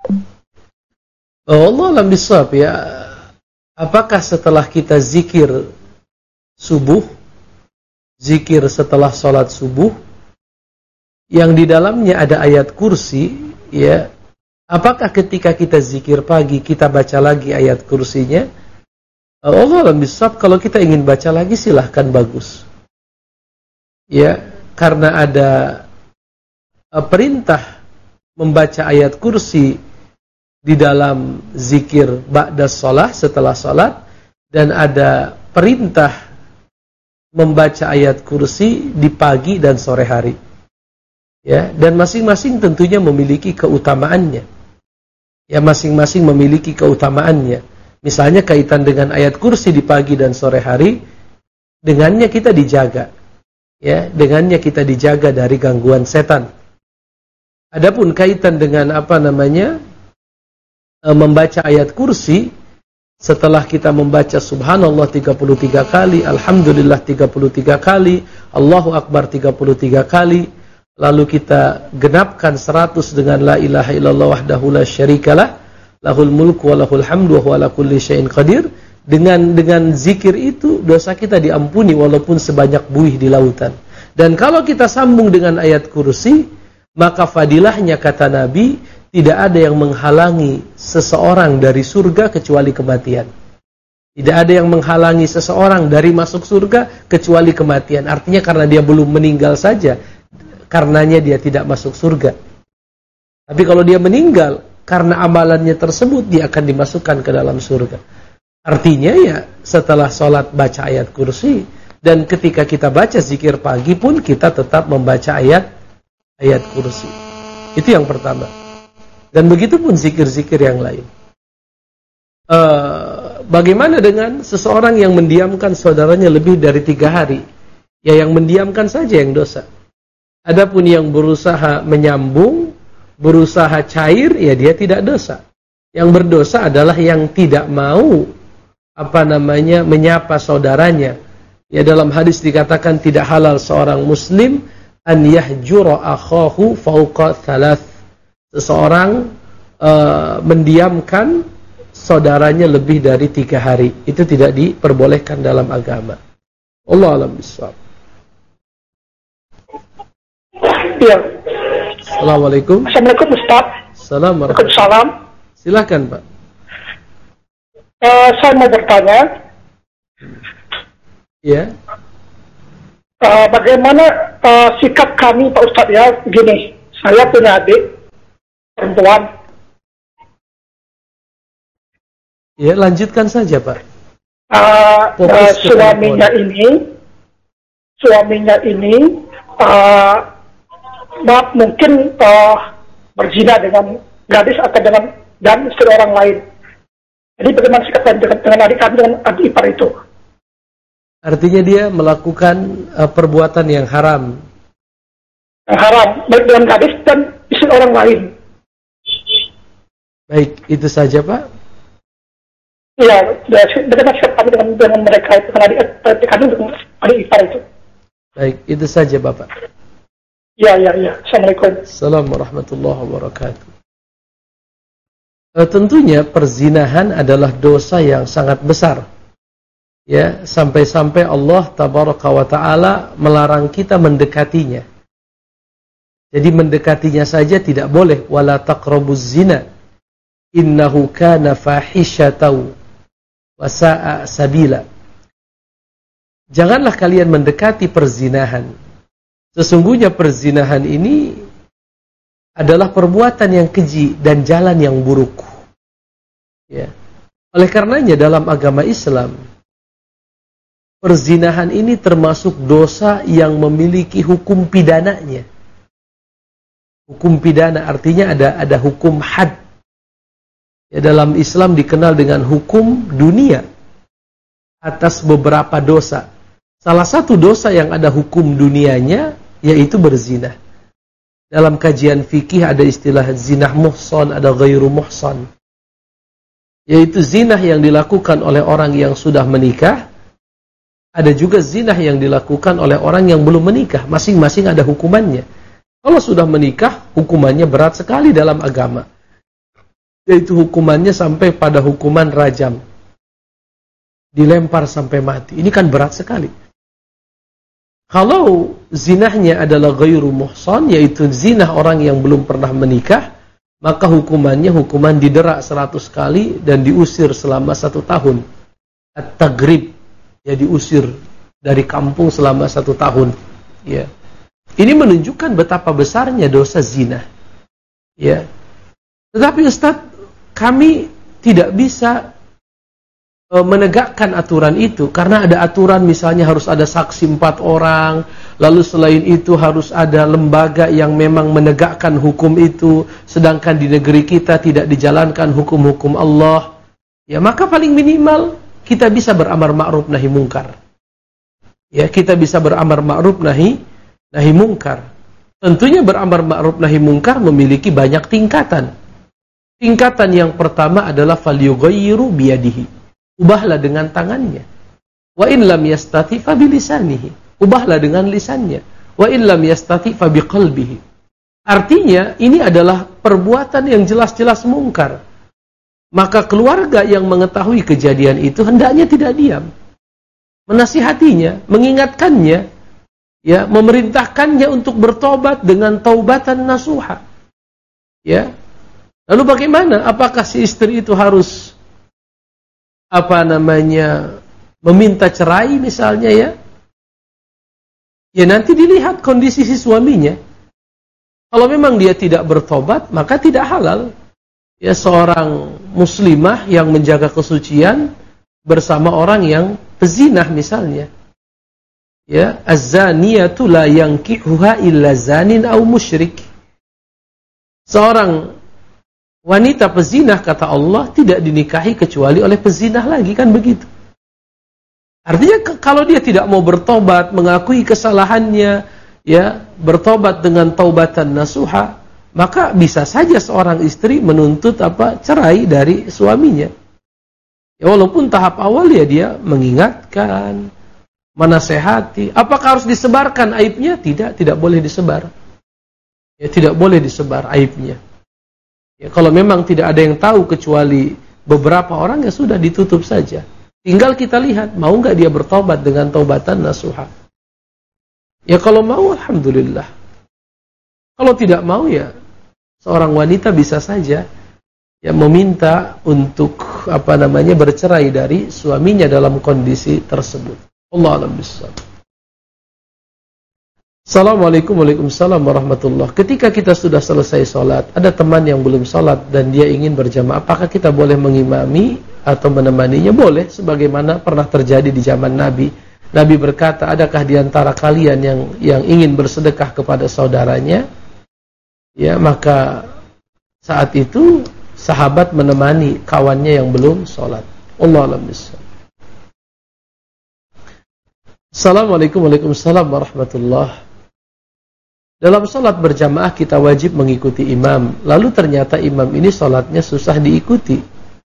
Oh, Allah alam bisawab ya. Apakah setelah kita zikir subuh, zikir setelah sholat subuh, yang di dalamnya ada ayat kursi, ya, apakah ketika kita zikir pagi kita baca lagi ayat kursinya? Allah alam bisawab, kalau kita ingin baca lagi silahkan, bagus. Ya, karena ada uh, perintah membaca ayat kursi di dalam zikir ba'da shalah, setelah salat, dan ada perintah membaca ayat kursi di pagi dan sore hari. Ya, dan masing-masing tentunya memiliki keutamaannya. Ya, masing-masing memiliki keutamaannya. Misalnya kaitan dengan ayat kursi di pagi dan sore hari, dengannya kita dijaga. Ya, dengannya kita dijaga dari gangguan setan. Adapun kaitan dengan apa namanya e, membaca ayat kursi, setelah kita membaca subhanallah tiga puluh tiga kali, alhamdulillah tiga puluh tiga kali, Allahu Akbar tiga puluh tiga kali, lalu kita genapkan seratus dengan la ilaha illallah wahdahu la syarikalah, lahul mulku wa lahul hamdu wa huwa ala kulli syai'in qadir. Dengan dengan zikir itu dosa kita diampuni walaupun sebanyak buih di lautan. Dan kalau kita sambung dengan ayat kursi, maka fadilahnya kata Nabi, tidak ada yang menghalangi seseorang dari surga kecuali kematian. Tidak ada yang menghalangi seseorang dari masuk surga kecuali kematian. Artinya karena dia belum meninggal saja, karenanya dia tidak masuk surga. Tapi kalau dia meninggal, karena amalannya tersebut, dia akan dimasukkan ke dalam surga. Artinya ya setelah sholat baca ayat kursi, dan ketika kita baca zikir pagi pun kita tetap membaca ayat ayat kursi. Itu yang pertama. Dan begitu pun zikir-zikir yang lain. Uh, bagaimana dengan seseorang yang mendiamkan saudaranya lebih dari tiga hari? Ya yang mendiamkan saja yang dosa. Adapun yang berusaha menyambung, berusaha cair, ya dia tidak dosa. Yang berdosa adalah yang tidak mau apa namanya menyapa saudaranya. Ya dalam hadis dikatakan tidak halal seorang muslim an yahjura akhahu fauqa thalath. Seseorang uh, mendiamkan saudaranya lebih dari tiga hari. Itu tidak diperbolehkan dalam agama. Allahu a'lam bishawab. Ya. Assalamualaikum. Assalamualaikum Ustaz. Assalamualaikum. Salam. Silakan Pak. Uh, saya mau bertanya, ya, uh, bagaimana uh, sikap kami Pak Ustadz ya? Gini, saya punya adik perempuan. Ya, lanjutkan saja Pak. Uh, uh, suaminya ini, suaminya ini, uh, maaf, mungkin uh, berzina dengan gadis atau dengan dan istri orang lain. Jadi bagaimana sikap dengan, dengan adik kami dengan adik ipar itu? Artinya dia melakukan uh, perbuatan yang haram. Yang haram, baik dengan gadis dan istri orang lain. Baik, itu saja Pak. Iya, bagaimana sikap kami dengan, dengan mereka itu, dengan adik, adik kami dengan adik ipar itu? Baik, itu saja Bapak. Iya, iya, iya. Assalamualaikum. Assalamualaikum warahmatullahi wabarakatuh. E, tentunya perzinahan adalah dosa yang sangat besar. Ya, sampai-sampai Allah tabaraka wa taala melarang kita mendekatinya. Jadi mendekatinya saja tidak boleh. Wala taqrabuz zina innahu kana fahisyatan wa sa'a sabila. Janganlah kalian mendekati perzinahan. Sesungguhnya perzinahan ini adalah perbuatan yang keji dan jalan yang buruk. Ya. Oleh karenanya dalam agama Islam, perzinahan ini termasuk dosa yang memiliki hukum pidananya. Hukum pidana artinya ada ada hukum had. Ya, dalam Islam dikenal dengan hukum dunia atas beberapa dosa. Salah satu dosa yang ada hukum dunianya yaitu berzina. Dalam kajian fikih ada istilah zinah muhsan, ada ghairu muhsan. Yaitu zinah yang dilakukan oleh orang yang sudah menikah, ada juga zinah yang dilakukan oleh orang yang belum menikah. Masing-masing ada hukumannya. Kalau sudah menikah, hukumannya berat sekali dalam agama. Yaitu hukumannya sampai pada hukuman rajam. Dilempar sampai mati. Ini kan berat sekali. Kalau zinahnya adalah ghairu muhsan, yaitu zinah orang yang belum pernah menikah, maka hukumannya hukuman diderak seratus kali dan diusir selama satu tahun. At-tagrib, ya diusir dari kampung selama satu tahun. Ya. Ini menunjukkan betapa besarnya dosa zina. Ya. Tetapi Ustaz, kami tidak bisa menegakkan aturan itu karena ada aturan misalnya harus ada saksi empat orang, lalu selain itu harus ada lembaga yang memang menegakkan hukum itu, sedangkan di negeri kita tidak dijalankan hukum-hukum Allah. Ya, maka paling minimal kita bisa beramar ma'ruf nahi mungkar. Ya, kita bisa beramar ma'ruf nahi nahi mungkar. Tentunya beramar ma'ruf nahi mungkar memiliki banyak tingkatan. Tingkatan yang pertama adalah falyughayyiru biyadihi. Ubahlah dengan tangannya. Wa in lam yastati fa bilisanihi. Ubahlah dengan lisannya. Wa in lam yastati fa biqalbihi. Artinya ini adalah perbuatan yang jelas-jelas mungkar. Maka keluarga yang mengetahui kejadian itu hendaknya tidak diam. Menasihatinya, mengingatkannya, ya, memerintahkannya untuk bertobat dengan taubatan nasuha. Ya. Lalu bagaimana? Apakah si istri itu harus apa namanya meminta cerai misalnya, ya? Ya nanti dilihat kondisi si suaminya. Kalau memang dia tidak bertobat, maka tidak halal. Ya, seorang muslimah yang menjaga kesucian bersama orang yang pezinah misalnya. Ya, az-zaniyatu la yankihuha illa zanin aw musyrik. Seorang wanita pezinah, kata Allah, tidak dinikahi kecuali oleh pezinah lagi, kan begitu. Artinya kalau dia tidak mau bertobat, mengakui kesalahannya, ya, bertobat dengan taubatan nasuha, maka bisa saja seorang istri menuntut apa? Cerai dari suaminya. Ya, walaupun tahap awal ya dia mengingatkan, menasehati. Apakah harus disebarkan aibnya? Tidak, tidak boleh disebar. Ya, tidak boleh disebar aibnya. Ya, kalau memang tidak ada yang tahu kecuali beberapa orang, ya sudah ditutup saja. Tinggal kita lihat, mau nggak dia bertobat dengan taubatan nasuha. Ya kalau mau, alhamdulillah. Kalau tidak mau, ya seorang wanita bisa saja ya meminta untuk apa namanya bercerai dari suaminya dalam kondisi tersebut. Allah a'lam bishawab. Assalamualaikum Waalaikumsalam warahmatullah. Ketika kita sudah selesai sholat, ada teman yang belum sholat dan dia ingin berjamaah, apakah kita boleh mengimami atau menemaninya? Boleh, sebagaimana pernah terjadi di zaman Nabi. Nabi berkata, adakah di antara kalian yang yang ingin bersedekah kepada saudaranya? Ya, maka saat itu sahabat menemani kawannya yang belum sholat. Allah a'lam bishawab. Assalamualaikum Waalaikumsalam warahmatullah. Dalam sholat berjamaah kita wajib mengikuti imam. Lalu ternyata imam ini sholatnya susah diikuti.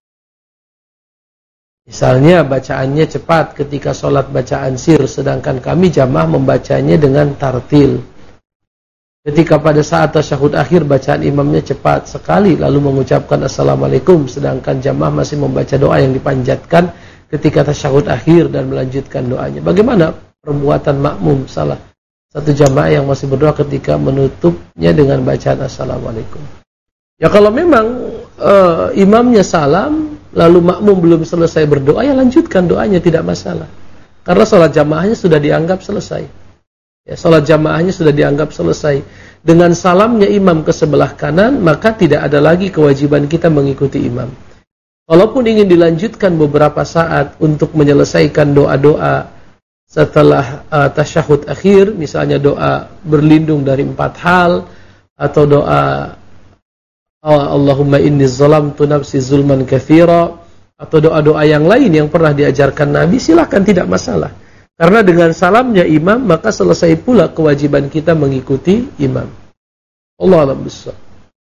Misalnya bacaannya cepat ketika sholat bacaan sir, sedangkan kami jamaah membacanya dengan tartil. Ketika pada saat tasyahud akhir bacaan imamnya cepat sekali, lalu mengucapkan assalamualaikum, sedangkan jamaah masih membaca doa yang dipanjatkan ketika tasyahud akhir dan melanjutkan doanya. Bagaimana perbuatan makmum salah satu jamaah yang masih berdoa ketika menutupnya dengan bacaan assalamualaikum? Ya kalau memang uh, imamnya salam lalu makmum belum selesai berdoa, ya lanjutkan doanya, tidak masalah. Karena sholat jamaahnya sudah dianggap selesai. Ya, sholat jamaahnya sudah dianggap selesai. Dengan salamnya imam ke sebelah kanan, maka tidak ada lagi kewajiban kita mengikuti imam. Walaupun ingin dilanjutkan beberapa saat untuk menyelesaikan doa-doa setelah uh, tasyahud akhir, misalnya doa berlindung dari empat hal, atau doa Allahumma inni zalamtu nafsi zulman katsira, atau doa-doa yang lain yang pernah diajarkan Nabi, silakan, tidak masalah. Karena dengan salamnya imam, maka selesai pula kewajiban kita mengikuti imam. Allah a'lam bishawab.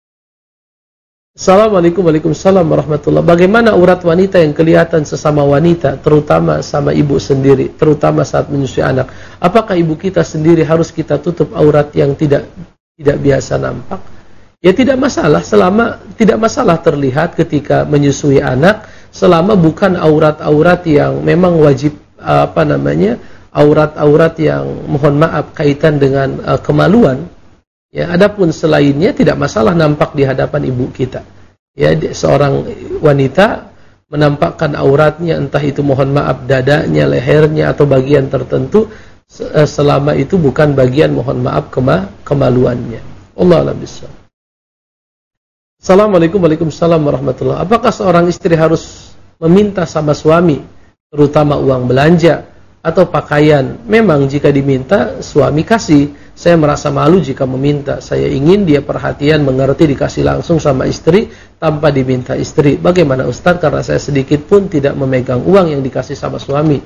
Assalamualaikum Waalaikumsalam warahmatullah. Bagaimana aurat wanita yang kelihatan sesama wanita, terutama sama ibu sendiri, terutama saat menyusui anak? Apakah ibu kita sendiri harus kita tutup aurat yang tidak tidak biasa nampak? Ya tidak masalah, selama tidak masalah terlihat ketika menyusui anak, selama bukan aurat-aurat yang memang wajib apa namanya aurat-aurat yang mohon maaf kaitan dengan uh, kemaluan. Ya, adapun selainnya tidak masalah nampak di hadapan ibu kita. Ya, seorang wanita menampakkan auratnya, entah itu mohon maaf dadanya, lehernya atau bagian tertentu, selama itu bukan bagian mohon maaf kema kemaluannya. Allah a'lam bishawab. Assalamualaikum Waalaikumsalam warahmatullah. Apakah seorang istri harus meminta sama suami, terutama uang belanja atau pakaian? Memang jika diminta, suami kasih. Saya merasa malu jika meminta. Saya ingin dia perhatian, mengerti, dikasih langsung sama istri tanpa diminta istri. Bagaimana Ustaz? Karena saya sedikit pun tidak memegang uang yang dikasih sama suami.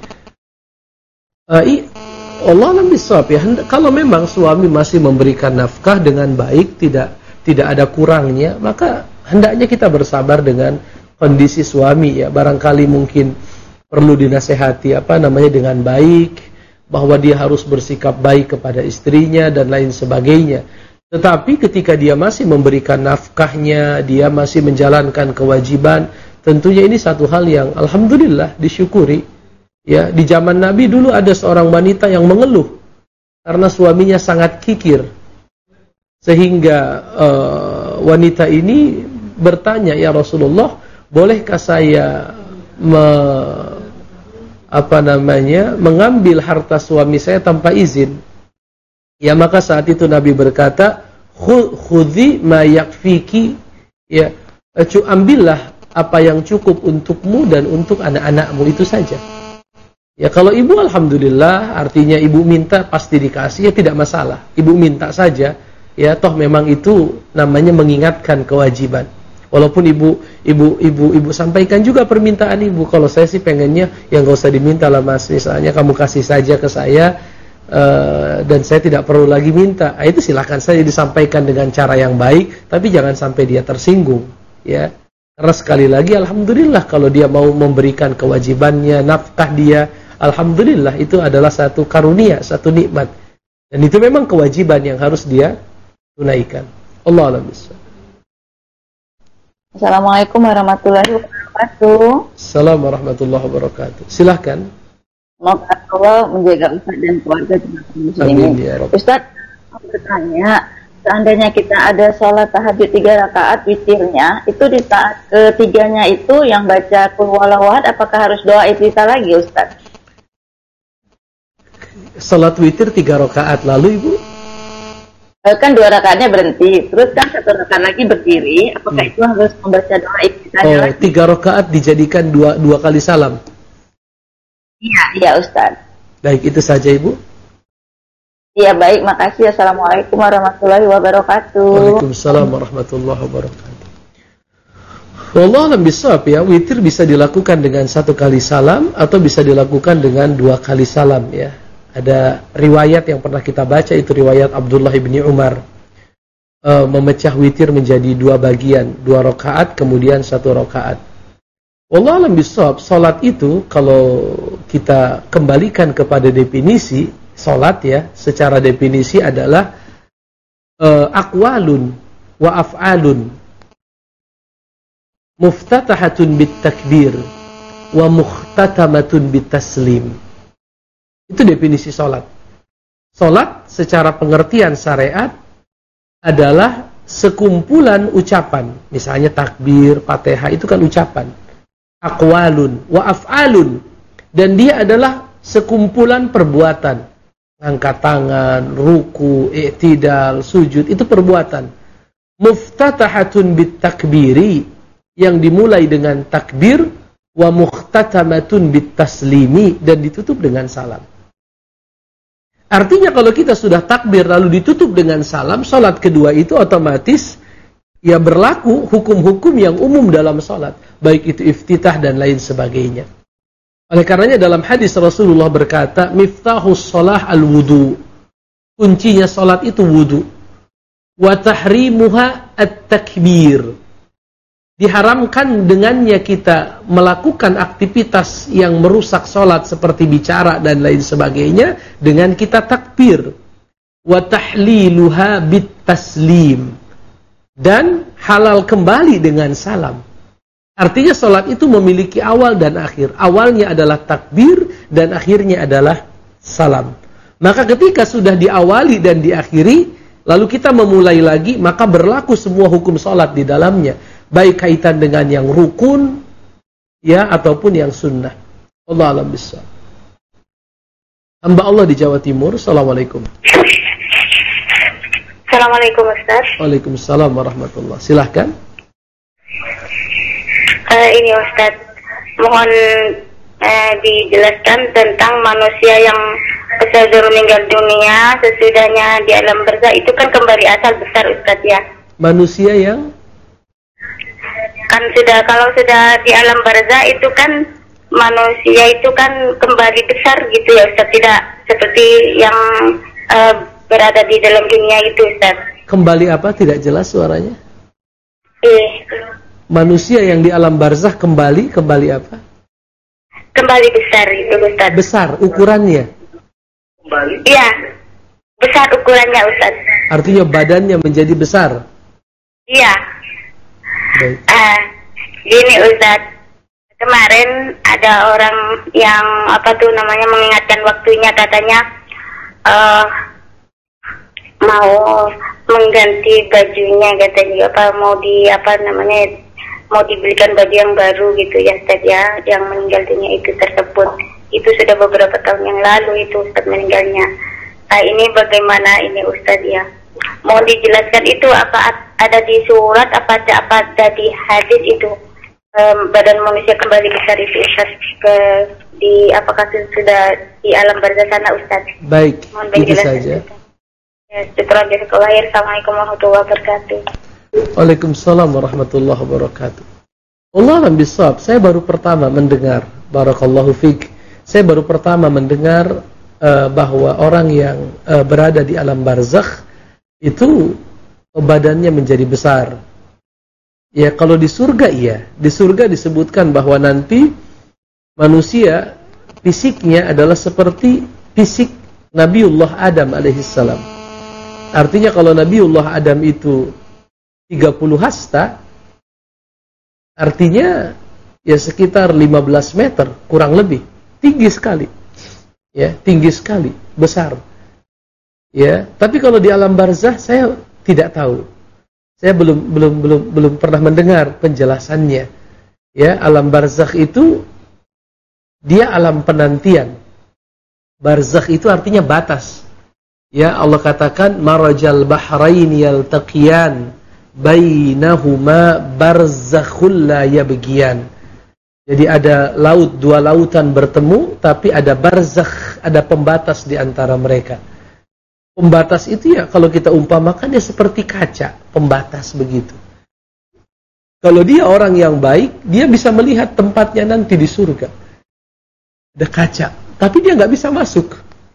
Uh, Allah a'lam bishawab, ya. Kalau memang suami masih memberikan nafkah dengan baik, tidak tidak ada kurangnya, maka hendaknya kita bersabar dengan kondisi suami ya. Barangkali mungkin perlu dinasehati apa namanya dengan baik, bahwa dia harus bersikap baik kepada istrinya dan lain sebagainya. Tetapi ketika dia masih memberikan nafkahnya, dia masih menjalankan kewajiban, tentunya ini satu hal yang alhamdulillah disyukuri. Ya, di zaman Nabi dulu ada seorang wanita yang mengeluh karena suaminya sangat kikir. Sehingga uh, wanita ini bertanya, "Ya Rasulullah, bolehkah saya me, apa namanya, mengambil harta suami saya tanpa izin?" Ya, maka saat itu Nabi berkata, "Khudhi ma yakfiki." Ya, ambillah apa yang cukup untukmu dan untuk anak-anakmu, itu saja. Ya, kalau ibu alhamdulillah, artinya ibu minta pasti dikasih, ya tidak masalah. Ibu minta saja. Ya, toh memang itu namanya mengingatkan kewajiban. Walaupun ibu ibu ibu ibu sampaikan juga permintaan ibu, kalau saya sih pengennya yang gak usah diminta lah mas, misalnya kamu kasih saja ke saya uh, dan saya tidak perlu lagi minta. Nah, itu silakan saja disampaikan dengan cara yang baik, tapi jangan sampai dia tersinggung. Ya, karena sekali lagi alhamdulillah kalau dia mau memberikan kewajibannya, nafkah dia, alhamdulillah itu adalah satu karunia, satu nikmat, dan itu memang kewajiban yang harus dia tunaikan. Allah a'lam bishawab. Assalamualaikum warahmatullahi wabarakatuh. Assalamualaikum warahmatullahi wabarakatuh. Silahkan. Semoga Allah menjaga Ustaz dan keluarga jemaah Amin ya Rabb. Ustaz, mau bertanya, seandainya kita ada sholat tahajud tiga rakaat witirnya, itu di saat ketiganya itu yang baca qul huwallahu ahad, apakah harus doa iftitah lagi Ustaz? Salat witir tiga rakaat, lalu ibu? Kan dua rakaatnya berhenti, terus kan satu rakaat lagi berdiri, apakah hmm. itu harus membaca doa iftitahnya oh, lagi? Tiga rakaat dijadikan dua dua kali salam. Iya, iya Ustaz. Baik, itu saja ibu. Iya baik, makasih. Assalamualaikum warahmatullahi wabarakatuh. Waalaikumsalam warahmatullahi wabarakatuh. Wallahu a'lam bishawab ya, witir bisa dilakukan dengan satu kali salam atau bisa dilakukan dengan dua kali salam ya. Ada riwayat yang pernah kita baca, itu riwayat Abdullah bin Umar, e, memecah witir menjadi dua bagian, dua rakaat kemudian satu rakaat. Wallahu a'lam bishawab, salat itu kalau kita kembalikan kepada definisi salat ya, secara definisi adalah e, aqwalun wa af'alun muftatahatun bit takbir wa mukhtatamatun bit taslim. Itu definisi salat. Salat secara pengertian syariat adalah sekumpulan ucapan. Misalnya takbir, Fatihah itu kan ucapan. Aqwalun wa af'alun, dan dia adalah sekumpulan perbuatan. Angkat tangan, ruku, i'tidal, sujud, itu perbuatan. Muftatahatun bit takbiri, yang dimulai dengan takbir, wa mukhtatamatun bit taslimi, dan ditutup dengan salam. Artinya kalau kita sudah takbir lalu ditutup dengan salam, salat kedua itu otomatis ya berlaku hukum-hukum yang umum dalam salat, baik itu iftitah dan lain sebagainya. Oleh karenanya dalam hadis Rasulullah berkata, miftahus shalah al-wudu. Kuncinya salat itu wudu. Wa tahrimuha at-takbir. Diharamkan dengannya kita melakukan aktivitas yang merusak salat seperti bicara dan lain sebagainya dengan kita takbir. Wa tahliluha bit taslim. Dan halal kembali dengan salam. Artinya salat itu memiliki awal dan akhir. Awalnya adalah takbir dan akhirnya adalah salam. Maka ketika sudah diawali dan diakhiri, lalu kita memulai lagi, maka berlaku semua hukum salat di dalamnya, baik kaitan dengan yang rukun ya ataupun yang sunnah. Allah a'lam bishawab. Hamba Allah di Jawa Timur. Assalamualaikum. Assalamualaikum Ustaz. Waalaikumsalam warahmatullah. Silahkan. Uh, ini Ustaz, mohon uh, dijelaskan tentang manusia yang sudah meninggal dunia sesudahnya di alam barzah, itu kan kembali asal besar Ustaz ya. Manusia yang kan sudah, kalau sudah di alam barzah itu kan manusia itu kan kembali besar gitu ya Ustaz, tidak seperti yang uh, berada di dalam dunia itu Ustaz. Kembali apa? Tidak jelas suaranya. Eh. Manusia yang di alam barzakh kembali, kembali apa? Kembali besar itu Ustaz. Besar ukurannya? Iya, besar ukurannya Ustaz. Artinya badannya menjadi besar? Iya. Baik. Uh, gini Ustaz, kemarin ada orang yang apa tuh namanya mengingatkan waktunya, katanya uh, mau mengganti bajunya, katanya apa mau di apa namanya mau dibelikan baju yang baru gitu ya Ustaz ya, yang meninggal dunia itu tersebut. Itu sudah beberapa tahun yang lalu itu Ustaz meninggalnya. Nah ini bagaimana ini Ustaz ya? Mohon dijelaskan itu apa ada di surat, apa ada, apa ada di hadis itu um, badan manusia kembali besar itu Ustaz, ke di apakah sudah di alam barzah sana Ustaz? Baik, itu saja. Ya, Assalamualaikum warahmatullahi wabarakatuh. Waalaikumsalam warahmatullahi wabarakatuh. Allah alam bisawab. Saya baru pertama mendengar, barakallahu fiik, saya baru pertama mendengar uh, bahwa orang yang uh, berada di alam barzakh itu badannya menjadi besar. Ya, kalau di surga iya, di surga disebutkan bahwa nanti manusia fisiknya adalah seperti fisik Nabiullah Adam alaihissalam. Artinya kalau Nabiullah Adam itu tiga puluh hasta, artinya ya sekitar lima belas meter kurang lebih, tinggi sekali. Ya, tinggi sekali, besar. Ya, tapi kalau di alam barzah saya tidak tahu. Saya belum belum belum belum pernah mendengar penjelasannya. Ya, alam barzakh itu dia alam penantian. Barzakh itu artinya batas. Ya, Allah katakan marajal bahrain yaltaqiyan bainahuma barzakhul la yabghiyan. Jadi ada laut, dua lautan bertemu, tapi ada barzakh, ada pembatas di antara mereka. Pembatas itu ya kalau kita umpamakan ya seperti kaca, pembatas begitu. Kalau dia orang yang baik, dia bisa melihat tempatnya nanti di surga. Ada kaca, tapi dia nggak bisa masuk.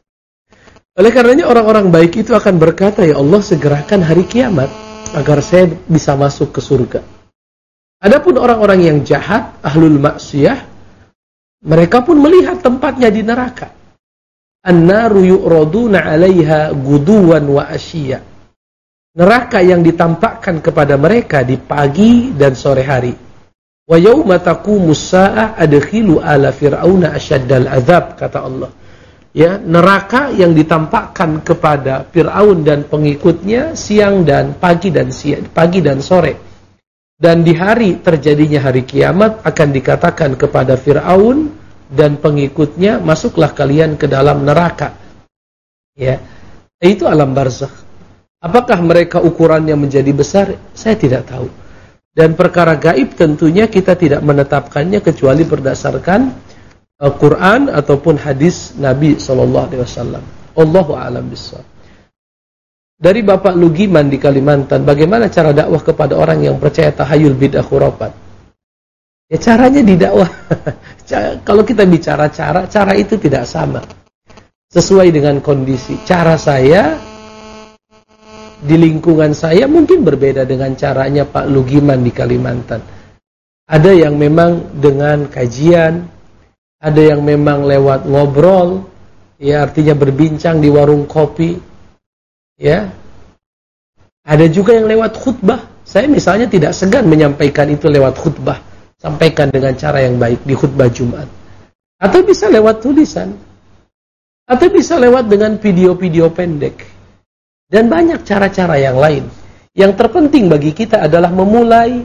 Oleh karenanya orang-orang baik itu akan berkata, ya Allah segerakan hari kiamat agar saya bisa masuk ke surga. Adapun orang-orang yang jahat, ahlul maksiyah, mereka pun melihat tempatnya di neraka. An-naru yu'raduna 'alaiha guduwan wa asyiya. Neraka yang ditampakkan kepada mereka di pagi dan sore hari. Wa yauma taqumus saa'ah adkhilu ala fir'auna asyaddal adzab, kata Allah. Ya, neraka yang ditampakkan kepada Fir'aun dan pengikutnya siang dan pagi dan siang, pagi dan sore. Dan di hari terjadinya hari kiamat akan dikatakan kepada Fir'aun dan pengikutnya, masuklah kalian ke dalam neraka. Ya, itu alam barzakh. Apakah mereka ukurannya menjadi besar? Saya tidak tahu. Dan perkara gaib tentunya kita tidak menetapkannya kecuali berdasarkan Al-Quran ataupun hadis Nabi shallallahu alaihi wasallam. Allahu a'lam bishawab. Dari Bapak Lugiman di Kalimantan, bagaimana cara dakwah kepada orang yang percaya tahayul bid'ah khurafat? Ya caranya didakwah. Kalau kita bicara cara, cara itu tidak sama. Sesuai dengan kondisi. Cara saya di lingkungan saya mungkin berbeda dengan caranya Pak Lugiman di Kalimantan. Ada yang memang dengan kajian, ada yang memang lewat ngobrol, ya artinya berbincang di warung kopi, ya. Ada juga yang lewat khutbah. Saya misalnya tidak segan menyampaikan itu lewat khutbah. Sampaikan dengan cara yang baik di khutbah Jumat. Atau bisa lewat tulisan. Atau bisa lewat dengan video-video pendek. Dan banyak cara-cara yang lain. Yang terpenting bagi kita adalah memulai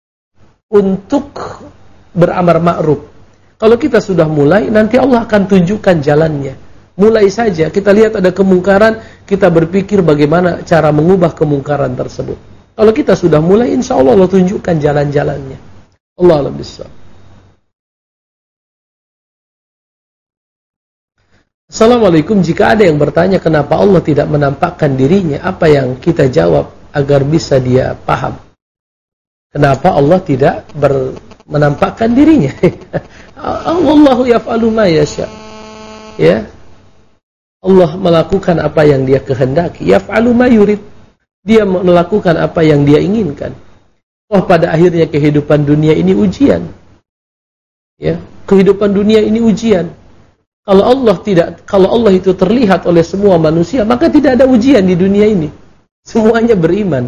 untuk beramar ma'ruf. Kalau kita sudah mulai, nanti Allah akan tunjukkan jalannya. Mulai saja, kita lihat ada kemungkaran, kita berpikir bagaimana cara mengubah kemungkaran tersebut. Kalau kita sudah mulai, insya Allah Allah tunjukkan jalan-jalannya. Allah a'lam bishawab. Assalamualaikum, jika ada yang bertanya kenapa Allah tidak menampakkan dirinya, apa yang kita jawab agar bisa dia paham? Kenapa Allah tidak ber menampakkan dirinya? Allahu yaf'alu ma yasha. Ya. Allah melakukan apa yang Dia kehendaki. Yaf'alu ma yurid. Dia melakukan apa yang dia inginkan. Oh, pada akhirnya kehidupan dunia ini ujian. Ya, kehidupan dunia ini ujian. Kalau Allah tidak, kalau Allah itu terlihat oleh semua manusia, maka tidak ada ujian di dunia ini. Semuanya beriman.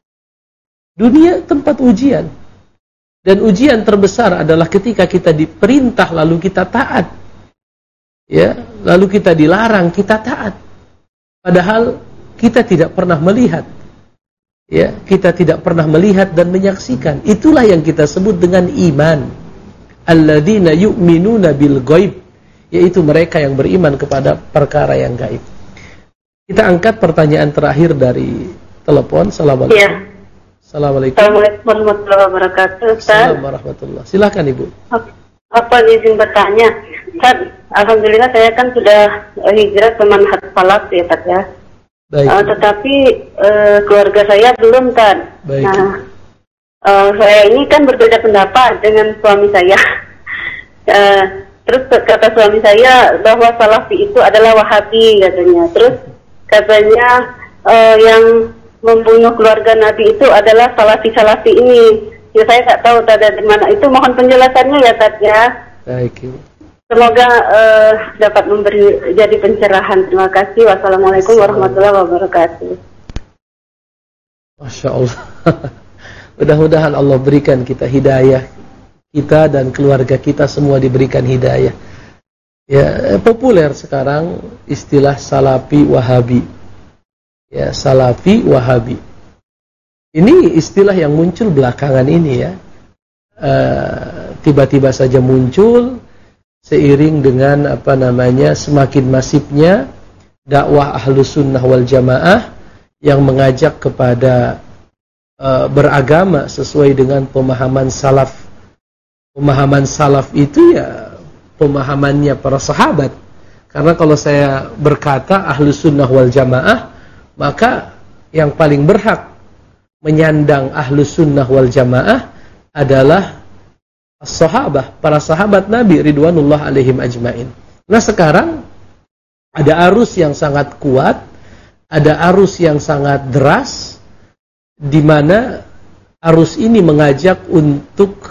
Dunia tempat ujian. Dan ujian terbesar adalah ketika kita diperintah lalu kita taat. Ya, lalu kita dilarang, kita taat. Padahal kita tidak pernah melihat. Ya, kita tidak pernah melihat dan menyaksikan. Itulah yang kita sebut dengan iman. Alladzina yu'minuna bil ghaib, yaitu mereka yang beriman kepada perkara yang gaib. Kita angkat pertanyaan terakhir dari telepon. Assalamualaikum. Ya. Assalamualaikum. Assalamualaikum warahmatullahi wabarakatuh. Assalamualaikum warahmatullahi. Silakan Ibu. Apa izin bertanya? Ustaz, alhamdulillah saya kan sudah hijrah ke manhaj salaf ya, Ustaz ya. Baik. Uh, tetapi uh, keluarga saya belum, kan. Baik. Nah, uh, saya ini kan berbeda pendapat dengan suami saya. uh, terus kata suami saya bahwa salafi itu adalah Wahabi katanya. Terus katanya uh, yang membunuh keluarga Nabi itu adalah salafi-salafi ini. Ya saya tak tahu tadi di mana itu. Mohon penjelasannya ya, Tad ya. Baik, Ibu. Semoga uh, dapat memberi jadi pencerahan. Terima kasih. Wassalamualaikum warahmatullahi wabarakatuh. Masya Allah. Mudah-mudahan Allah berikan kita hidayah. Kita dan keluarga kita semua diberikan hidayah. Ya, populer sekarang istilah Salafi Wahabi. Ya, Salafi Wahabi. Ini istilah yang muncul belakangan ini ya. Uh, tiba-tiba saja muncul seiring dengan apa namanya semakin masifnya dakwah Ahlus Sunnah wal Jamaah yang mengajak kepada uh, beragama sesuai dengan pemahaman salaf. Pemahaman salaf itu ya pemahamannya para sahabat. Karena kalau saya berkata Ahlus Sunnah wal Jamaah, maka yang paling berhak menyandang Ahlus Sunnah wal Jamaah adalah as-sahabah, para sahabat Nabi ridwanullah alaihim ajmain. Nah sekarang ada arus yang sangat kuat, ada arus yang sangat deras, di mana arus ini mengajak untuk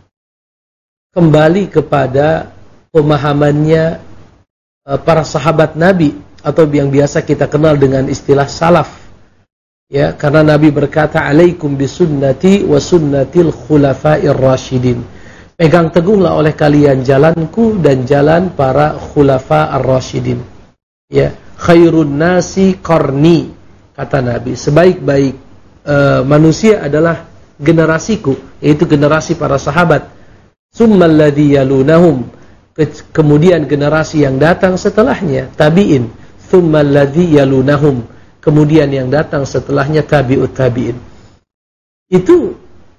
kembali kepada pemahamannya uh, para sahabat Nabi atau yang biasa kita kenal dengan istilah salaf. Ya, karena Nabi berkata, "Alaikum bisunnati wa sunnatil khulafa'ir rasyidin." Pegang teguhlah oleh kalian jalanku dan jalan para khulafa ar-rasyidin. Ya, khairun nasi qarni, kata Nabi. Sebaik-baik uh, manusia adalah generasiku, yaitu generasi para sahabat. Summal ladzi yalunahum, kemudian generasi yang datang setelahnya, tabi'in. Summal ladzi yalunahum, kemudian yang datang setelahnya tabi'ut tabi'in. Itu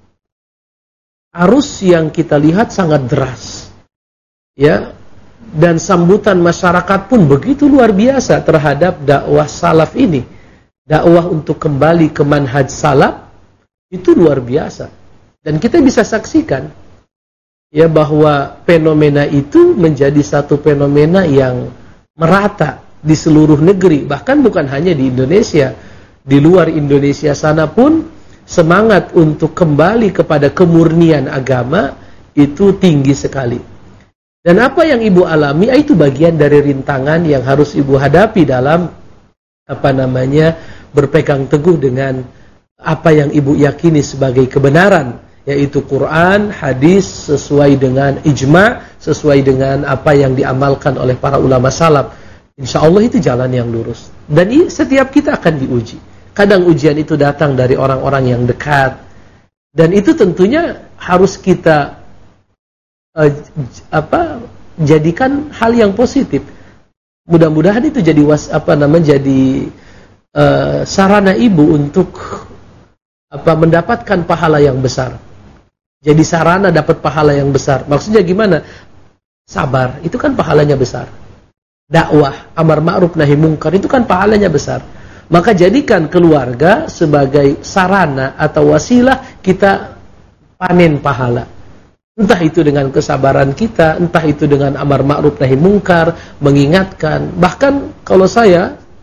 arus yang kita lihat sangat deras. Ya. Dan sambutan masyarakat pun begitu luar biasa terhadap dakwah salaf ini. Dakwah untuk kembali ke manhaj salaf itu luar biasa. Dan kita bisa saksikan ya bahwa fenomena itu menjadi satu fenomena yang merata di seluruh negeri, bahkan bukan hanya di Indonesia. Di luar Indonesia sana pun semangat untuk kembali kepada kemurnian agama itu tinggi sekali. Dan apa yang ibu alami itu bagian dari rintangan yang harus ibu hadapi dalam apa namanya berpegang teguh dengan apa yang ibu yakini sebagai kebenaran, yaitu Quran, hadis sesuai dengan ijma, sesuai dengan apa yang diamalkan oleh para ulama salaf. Insya Allah itu jalan yang lurus. Dan setiap kita akan diuji. Kadang ujian itu datang dari orang-orang yang dekat. Dan itu tentunya harus kita uh, apa jadikan hal yang positif. Mudah-mudahan itu jadi was apa namanya jadi uh, sarana ibu untuk apa mendapatkan pahala yang besar. Jadi sarana dapat pahala yang besar. Maksudnya gimana? Sabar, itu kan pahalanya besar. Dakwah, amar ma'ruf nahi mungkar itu kan pahalanya besar. Maka jadikan keluarga sebagai sarana atau wasilah kita panen pahala. Entah itu dengan kesabaran kita, entah itu dengan amar ma'ruf nahi mungkar, mengingatkan. Bahkan kalau saya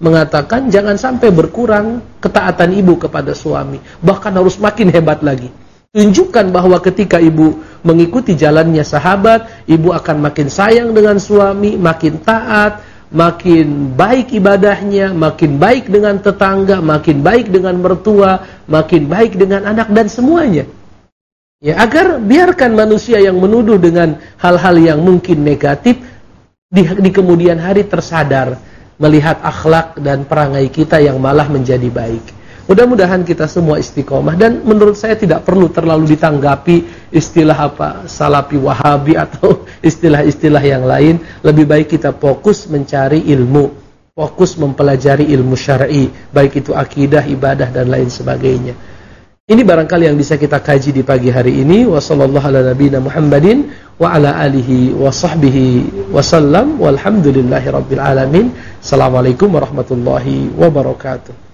mengatakan jangan sampai berkurang ketaatan ibu kepada suami, bahkan harus makin hebat lagi. Tunjukkan bahwa ketika ibu mengikuti jalannya sahabat, ibu akan makin sayang dengan suami, makin taat, makin baik ibadahnya, makin baik dengan tetangga, makin baik dengan mertua, makin baik dengan anak dan semuanya. Ya, agar biarkan manusia yang menuduh dengan hal-hal yang mungkin negatif di, di kemudian hari tersadar melihat akhlak dan perangai kita yang malah menjadi baik. Mudah-mudahan kita semua istiqomah, dan menurut saya tidak perlu terlalu ditanggapi istilah apa salafi wahabi atau istilah-istilah yang lain. Lebih baik kita fokus mencari ilmu, fokus mempelajari ilmu syar'i, baik itu akidah, ibadah dan lain sebagainya. Ini barangkali yang bisa kita kaji di pagi hari ini. Wa sallallahu ala nabiyina Muhammadin wa ala alihi wa sahbihi wasallam walhamdulillahi rabbil alamin. Assalamualaikum warahmatullahi wabarakatuh.